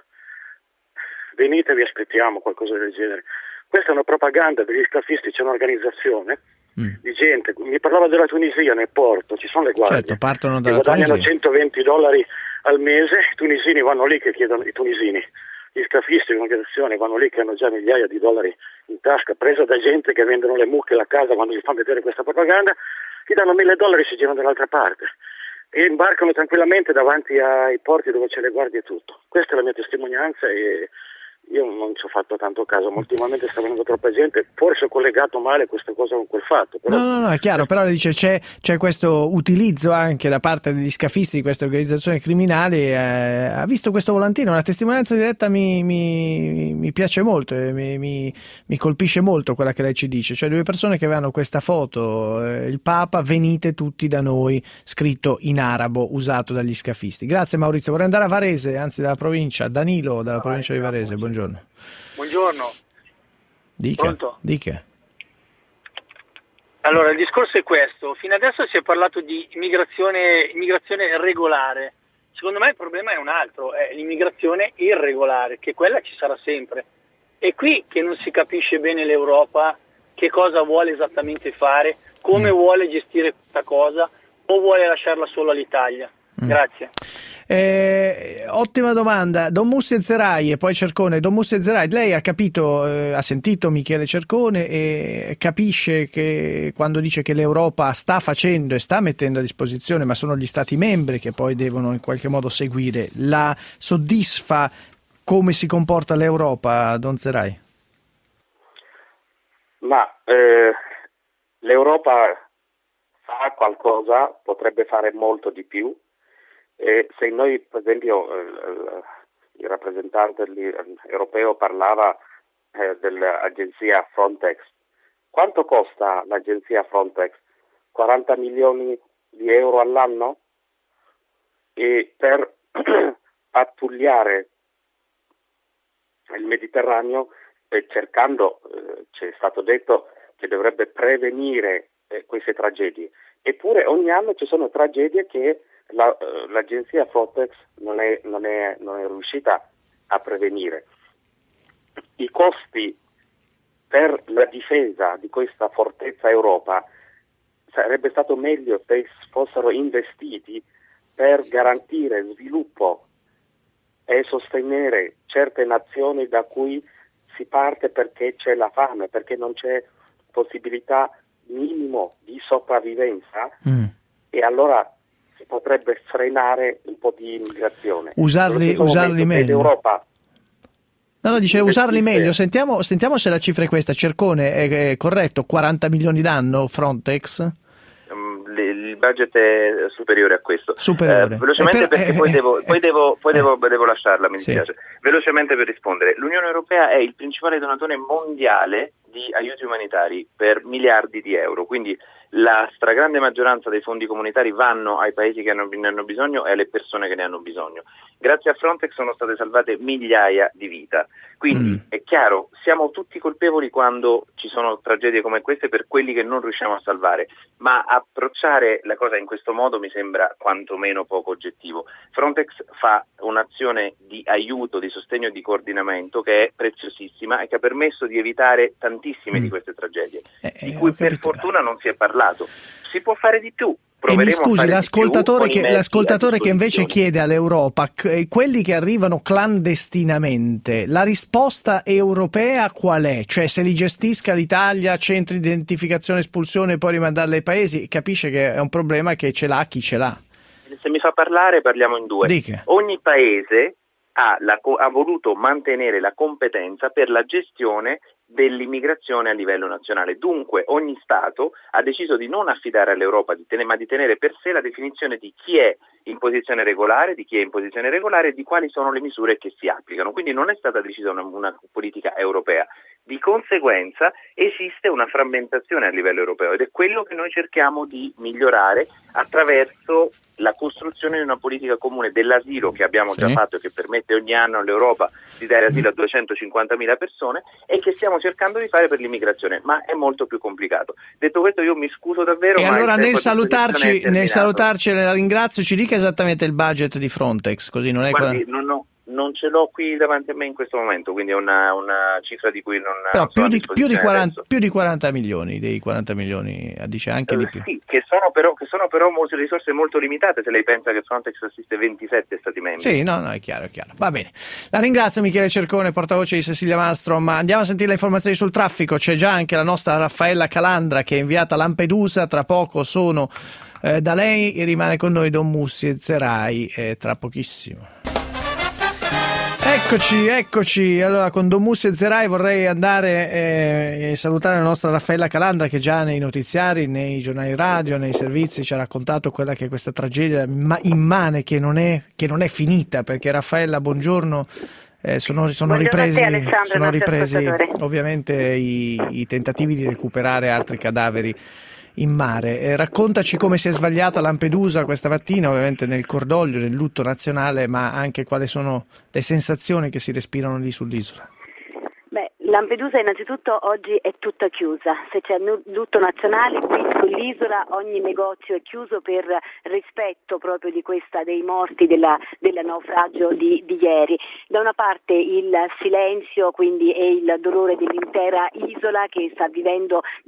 venite, vi aspettiamo, qualcosa del genere. Questa è una propaganda degli scafisti, c'è un'organizzazione di gente. Mi parlava della Tunisia nel porto, ci sono le guardie, certo, partono dalla che guadagnano $120 al mese, i tunisini vanno lì che chiedono, gli scafisti, l'organizzazione, vanno lì che hanno già migliaia di dollari in tasca, presa da gente che vendono le mucche alla casa quando gli fanno vedere questa propaganda, gli danno $1.000 e si girano dall'altra parte e imbarcano tranquillamente davanti ai porti dove c'è le guardie e tutto. Questa è la mia testimonianza e io non ci ho fatto tanto caso, ma ultimamente sta venendo troppa gente, forse ho collegato male questa cosa con quel fatto. Però... No, è chiaro, però dice c'è questo utilizzo anche da parte degli scafisti di queste organizzazioni criminali. Ha visto questo volantino, una testimonianza diretta mi piace molto, mi colpisce molto quella che lei ci dice, cioè 2 persone che avevano questa foto, il Papa, venite tutti da noi, scritto in arabo, usato dagli scafisti. Grazie Maurizio, vorrei andare a Varese, anzi dalla provincia, Danilo dalla provincia di Varese, buongiorno. Buongiorno. Dica. Allora, il discorso è questo. Fino adesso si è parlato di immigrazione regolare. Secondo me il problema è un altro, è l'immigrazione irregolare, che quella ci sarà sempre. È qui che non si capisce bene l'Europa, che cosa vuole esattamente fare, come vuole gestire questa cosa, o vuole lasciarla solo all'Italia. Grazie. Ottima domanda. Don Mussi e Zerai e poi Cercone. Don Mussi e Zerai, lei ha capito, ha sentito Michele Cercone e capisce che quando dice che l'Europa sta facendo e sta mettendo a disposizione, ma sono gli Stati membri che poi devono in qualche modo seguire, la soddisfa come si comporta l'Europa, Don Zerai? Ma l'Europa fa qualcosa, potrebbe fare molto di più. Se noi, per esempio, il rappresentante europeo parlava dell'agenzia Frontex. Quanto costa l'agenzia Frontex? 40 milioni di euro all'anno? E per pattugliare il Mediterraneo, cercando, c'è stato detto che dovrebbe prevenire queste tragedie. Eppure ogni anno ci sono tragedie che l'agenzia Frontex non è riuscita a prevenire. I costi per la difesa di questa fortezza Europa sarebbe stato meglio se fossero investiti per garantire sviluppo e sostenere certe nazioni da cui si parte perché c'è la fame, perché non c'è possibilità minimo di sopravvivenza, e allora si potrebbe frenare un po' di immigrazione. Usarli meglio. L'Europa dicevo usarli meglio. Sentiamo se la cifra è questa. Cercone, è corretto? 40 milioni l'anno Frontex? Il budget è superiore a questo. Velocemente perché poi devo lasciarla, mi dispiace. Velocemente per rispondere. L'Unione Europea è il principale donatore mondiale di aiuti umanitari per miliardi di euro, quindi la stragrande maggioranza dei fondi comunitari vanno ai paesi che ne hanno bisogno e alle persone che ne hanno bisogno. Grazie a Frontex sono state salvate migliaia di vite. Quindi è chiaro, siamo tutti colpevoli quando ci sono tragedie come queste per quelli che non riusciamo a salvare, ma approcciare la cosa in questo modo mi sembra quantomeno poco oggettivo. Frontex fa un'azione di aiuto, di sostegno e di coordinamento che è preziosissima e che ha permesso di evitare tantissime di queste tragedie, di cui per fortuna non si è parlato. Si può fare di più. E mi scusi, l'ascoltatore che invece chiede all'Europa, quelli che arrivano clandestinamente, la risposta europea qual è? Cioè, se li gestisca l'Italia, centri di identificazione e espulsione e poi rimandarli ai paesi, capisce che è un problema che ce l'ha chi ce l'ha. Se mi fa parlare parliamo in due. Dica. Ogni paese ha voluto mantenere la competenza per la gestione dell'immigrazione a livello nazionale. Dunque ogni Stato ha deciso di non affidare all'Europa, ma di tenere per sé la definizione di chi è in posizione regolare, di chi è in posizione irregolare e di quali sono le misure che si applicano. Quindi non è stata decisa una politica europea. Di conseguenza esiste una frammentazione a livello europeo ed è quello che noi cerchiamo di migliorare attraverso la costruzione di una politica comune dell'asilo che abbiamo già fatto e che permette ogni anno all'Europa di dare asilo a 250.000 persone e che stiamo cercando di fare per l'immigrazione, ma è molto più complicato. Detto questo io mi scuso davvero. E allora nel salutarci la ringrazio, ci dica esattamente il budget di Frontex, così non è. Guardi, non ce l'ho qui davanti a me in questo momento, quindi è una cifra di cui non. Però più di 40 milioni, dei 40 milioni, dice anche di più. Sì, che sono però molte risorse molto limitate, se lei pensa che Frontex assiste 27 stati membri. Sì, no, è chiaro. Va bene. La ringrazio Michele Cercone, portavoce di Cecilia Malmström. Andiamo a sentire le informazioni sul traffico. C'è già anche la nostra Raffaella Calandra che è inviata a Lampedusa, tra poco sono da lei, rimane con noi Don Mussi e Zerai tra pochissimo. Eccoci. Allora con Don Mussi e Zerai vorrei andare e salutare la nostra Raffaella Calandra che già nei notiziari, nei giornali radio, nei servizi ci ha raccontato quella che è questa tragedia immane che non è finita, perché Raffaella, buongiorno. Sono ripresi ovviamente i tentativi di recuperare altri cadaveri in mare. Raccontaci come si è sbagliata Lampedusa questa mattina, ovviamente nel cordoglio, nel lutto nazionale, ma anche quali sono le sensazioni che si respirano lì sull'isola. Lampedusa innanzitutto oggi è tutta chiusa, se c'è lutto nazionale qui sull'isola ogni negozio è chiuso per rispetto proprio di dei morti del naufragio di ieri. Da una parte il silenzio quindi e il dolore dell'intera isola che sta vivendo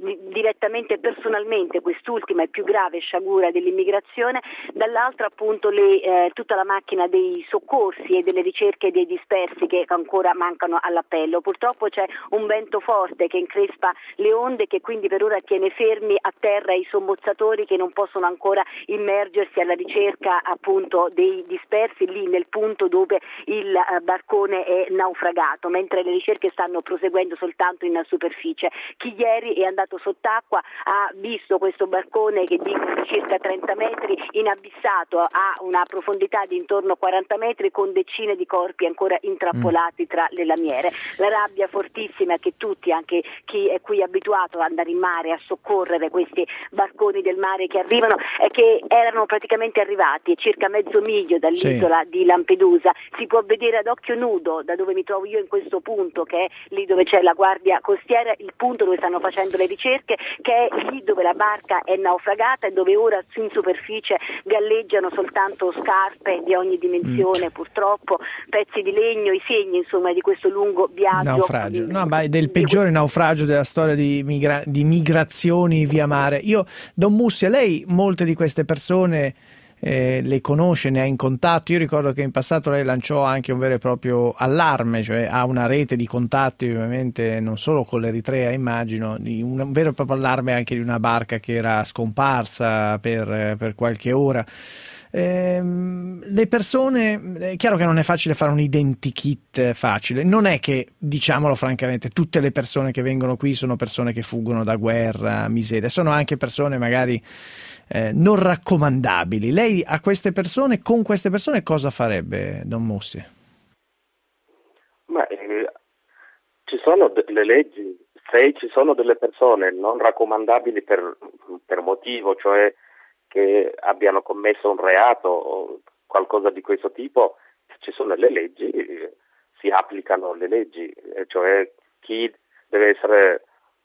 direttamente e personalmente quest'ultima e più grave sciagura dell'immigrazione, dall'altra appunto tutta la macchina dei soccorsi e delle ricerche dei dispersi che ancora mancano all'appello. Purtroppo c'è un vento forte che increspa le onde, che quindi per ora tiene fermi a terra i sommozzatori che non possono ancora immergersi alla ricerca appunto dei dispersi lì nel punto dove il barcone è naufragato, mentre le ricerche stanno proseguendo soltanto in superficie. Chi ieri è andato sott'acqua ha visto questo barcone, che dicono di circa 30 metri, inabissato a una profondità di intorno a 40 metri, con decine di corpi ancora intrappolati tra le lamiere. La rabbia fortissima che tutti, anche chi è qui abituato ad andare in mare a soccorrere questi barconi del mare che arrivano, è che erano praticamente arrivati circa mezzo miglio dall'isola di Lampedusa. Si può vedere ad occhio nudo, da dove mi trovo io in questo punto, che è lì dove c'è la guardia costiera, il punto dove stanno facendo le ricerche, che è lì dove la barca è naufragata e dove ora in superficie galleggiano soltanto scarpe di ogni dimensione, purtroppo, pezzi di legno, i segni insomma di questo lungo viaggio. Naufragio, no, ma è del peggiore naufragio della storia di migrazioni via mare. Don Mussia, lei molte di queste persone le conosce, ne ha in contatto? Io ricordo che in passato lei lanciò anche un vero e proprio allarme, cioè ha una rete di contatti ovviamente non solo con l'Eritrea, immagino, di un vero e proprio allarme anche di una barca che era scomparsa per qualche ora. Le persone, è chiaro che non è facile fare un identikit facile, non è che, diciamolo francamente, tutte le persone che vengono qui sono persone che fuggono da guerra, miseria, sono anche persone magari non raccomandabili. Lei a queste persone, con queste persone cosa farebbe, Don Mussi? Ma ci sono le leggi, se ci sono delle persone non raccomandabili per motivo, cioè che abbiano commesso un reato o qualcosa di questo tipo, ci sono le leggi, si applicano le leggi, cioè chi deve essere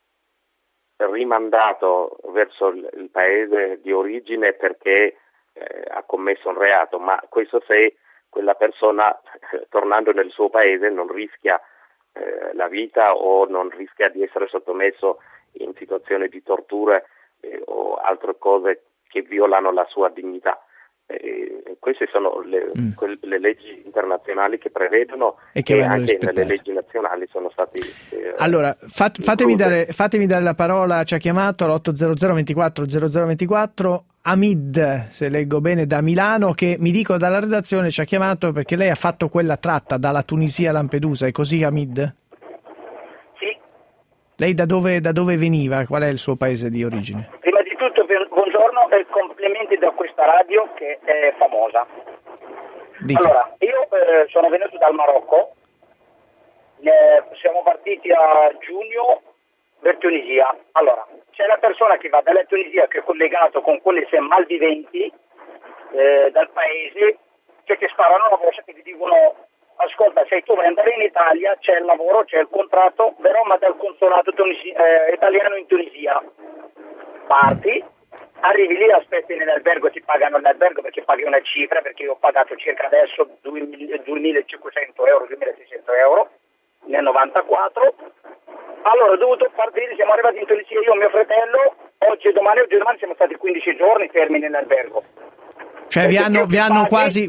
rimandato verso il paese di origine perché ha commesso un reato, ma questo se quella persona tornando nel suo paese non rischia la vita o non rischia di essere sottomesso in situazioni di tortura o altre cose che violano la sua dignità. Queste sono le leggi internazionali che prevedono e che anche nelle leggi nazionali sono stati allora fatemi dare la parola. Ci ha chiamato all'800 24 0024 Hamid, se leggo bene, da Milano, che mi dicono dalla redazione ci ha chiamato perché lei ha fatto quella tratta dalla Tunisia a Lampedusa, è così, Hamid? Sì. Lei da dove veniva? Qual è il suo paese di origine? Prima di tutto buongiorno e complimenti da questa radio che è famosa. Dica. Allora, io sono venuto dal Marocco, siamo partiti a giugno per Tunisia. Allora, c'è la persona che va dalla Tunisia che è collegato con quelle malviventi dal paese che sparano la voce, che ti dicono: ascolta, se tu vuoi andare in Italia c'è il lavoro, c'è il contratto, però ma dal consolato italiano in Tunisia. Parti, arrivi lì, aspetti nell'albergo, ti pagano l'albergo perché paghi una cifra, perché io ho pagato circa adesso 2.500 euro, 2.600 euro nel 94. Allora ho dovuto partire, siamo arrivati in Tunisia io e mio fratello, oggi e domani siamo stati 15 giorni fermi nell'albergo. Cioè vi hanno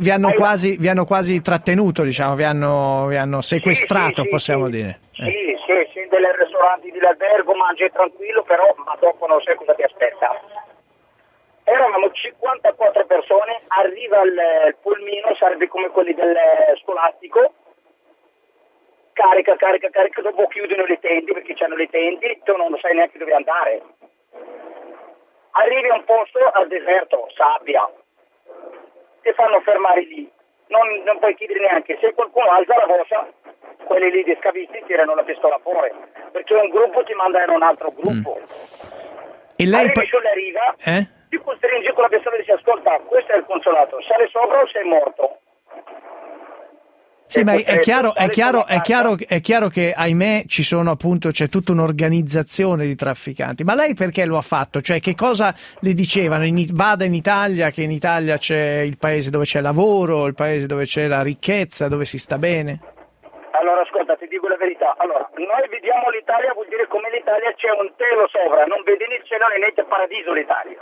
quasi trattenuto, diciamo, vi hanno sequestrato, possiamo dire. Sì, dei ristoranti dell'albergo, mangi tranquillo, però ma dopo non sai cosa ti aspetta. Eravamo 54 persone, arriva il pulmino, sarebbe come quelli del scolastico, carica, dopo chiudono le tende perché c'hanno le tende, tu non sai neanche dove andare. Arrivi a un posto al deserto, sabbia, ti fanno fermare lì, non puoi chiedere neanche, se qualcuno alza la voce, quelli lì di scavisti tirano la pistola fuori, perché un gruppo ti manda in un altro gruppo. E lei arrivi sulla riva, ti costringi con la pistola e dici: ascolta, questo è il consolato, sale sopra o sei morto? Sì, ma è chiaro che, ahimè, ci sono appunto, c'è tutta un'organizzazione di trafficanti. Ma lei perché lo ha fatto? Cioè, che cosa le dicevano? Vada in Italia, che in Italia c'è il paese dove c'è lavoro, il paese dove c'è la ricchezza, dove si sta bene? Allora, ascolta, ti dico la verità. Allora, noi vediamo l'Italia, vuol dire come l'Italia c'è un telo sopra, non vedi il cielo e niente paradiso l'Italia.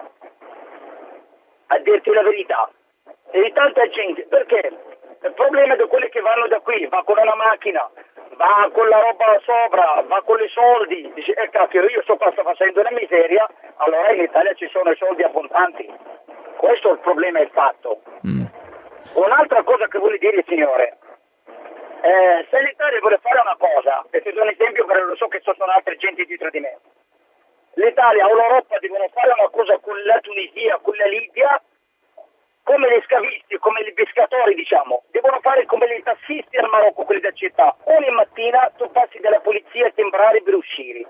A dirti la verità. E di tanta gente, perché il problema è di quelli che vanno da qui, va con una macchina, va con la roba sopra, va con i soldi, dice, cacchio, io sto facendo una miseria, allora in Italia ci sono i soldi abbondanti. Questo è il problema, è il fatto. Un'altra cosa che vuole dire, signore, se l'Italia vuole fare una cosa, e ti do un esempio perché lo so che ci sono altre gente dietro di me, l'Italia o l'Europa devono fare una cosa con la Tunisia, con la Libia, come gli scavisti, come gli pescatori, diciamo, devono fare come i tassisti al Marocco, quelli da città. Ogni mattina tu passi dalla polizia temporale per uscire.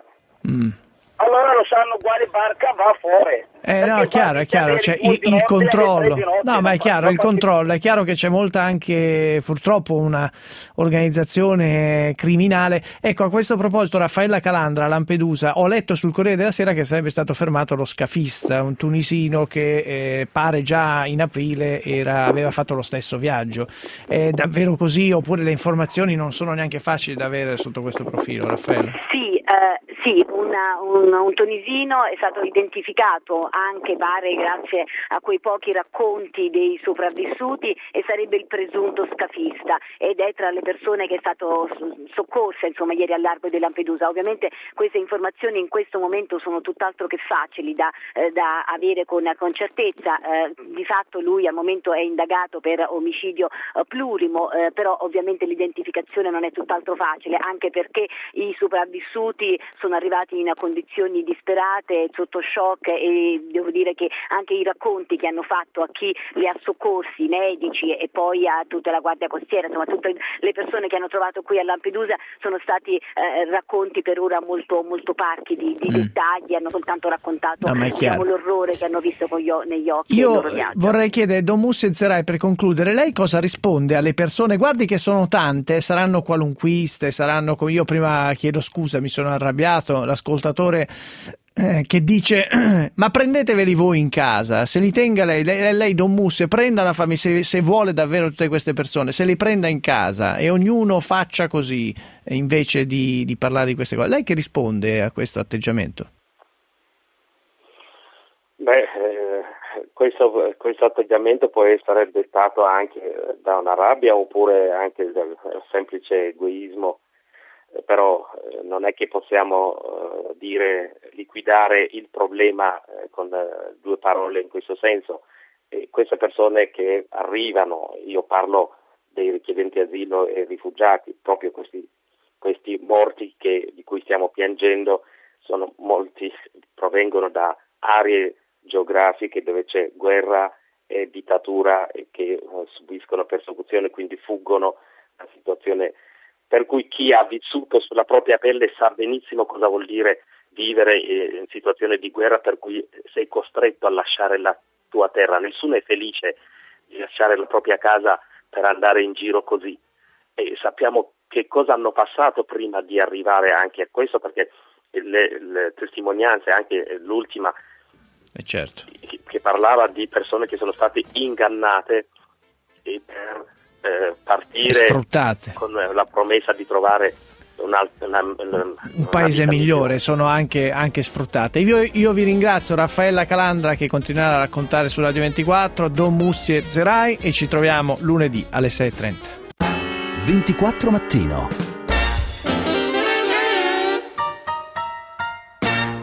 Allora lo sanno quale barca va fuori. No, è chiaro, c'è il controllo. No, ma è chiaro, il controllo. È chiaro che c'è molta anche, purtroppo, una organizzazione criminale. Ecco, a questo proposito, Raffaella Calandra, a Lampedusa, ho letto sul Corriere della Sera che sarebbe stato fermato lo scafista, un tunisino che pare già in aprile aveva fatto lo stesso viaggio. È davvero così, oppure le informazioni non sono neanche facili da avere sotto questo profilo, Raffaella? Sì, un tunisino è stato identificato anche, pare, grazie a quei pochi racconti dei sopravvissuti, e sarebbe il presunto scafista ed è tra le persone che è stato soccorsa, insomma, ieri al largo di Lampedusa. Ovviamente queste informazioni in questo momento sono tutt'altro che facili da avere con certezza. Di fatto lui al momento è indagato per omicidio plurimo, però ovviamente l'identificazione non è tutt'altro facile, anche perché i sopravvissuti sono arrivati in condizioni disperate, sotto shock, e devo dire che anche i racconti che hanno fatto a chi li ha soccorsi, i medici e poi a tutta la Guardia Costiera, insomma tutte le persone che hanno trovato qui a Lampedusa, sono stati racconti per ora molto, molto parchi di dettagli, hanno soltanto raccontato l'orrore che hanno visto negli occhi. Io vorrei chiedere, Don Mussi Zerai, per concludere, lei cosa risponde alle persone? Guardi che sono tante, saranno qualunquiste, saranno, io prima chiedo scusa, mi sono arrabbiato, l'ascoltatore che dice ma prendeteveli voi in casa, se li tenga lei Don Mussi, prenda la famiglia, se vuole davvero tutte queste persone, se li prenda in casa e ognuno faccia così, invece di parlare di queste cose. Lei che risponde a questo atteggiamento? Questo atteggiamento può essere dettato anche da una rabbia oppure anche dal semplice egoismo, però non è che possiamo liquidare il problema con due parole in questo senso. Queste persone che arrivano, io parlo dei richiedenti asilo e rifugiati, proprio questi morti di cui stiamo piangendo, molti provengono da aree geografiche dove c'è guerra e dittatura e che subiscono persecuzione, quindi fuggono da situazione per cui chi ha vissuto sulla propria pelle sa benissimo cosa vuol dire vivere in situazione di guerra, per cui sei costretto a lasciare la tua terra. Nessuno è felice di lasciare la propria casa per andare in giro così, e sappiamo che cosa hanno passato prima di arrivare anche a questo, perché le testimonianze, anche l'ultima, certo, che parlava di persone che sono state ingannate e per partire sfruttate con la promessa di trovare un paese migliore, sono anche sfruttate. Io vi ringrazio, Raffaella Calandra, che continuerà a raccontare su Radio 24, Don Mussi Zerai, e ci troviamo lunedì alle 6:30. 24 Mattino.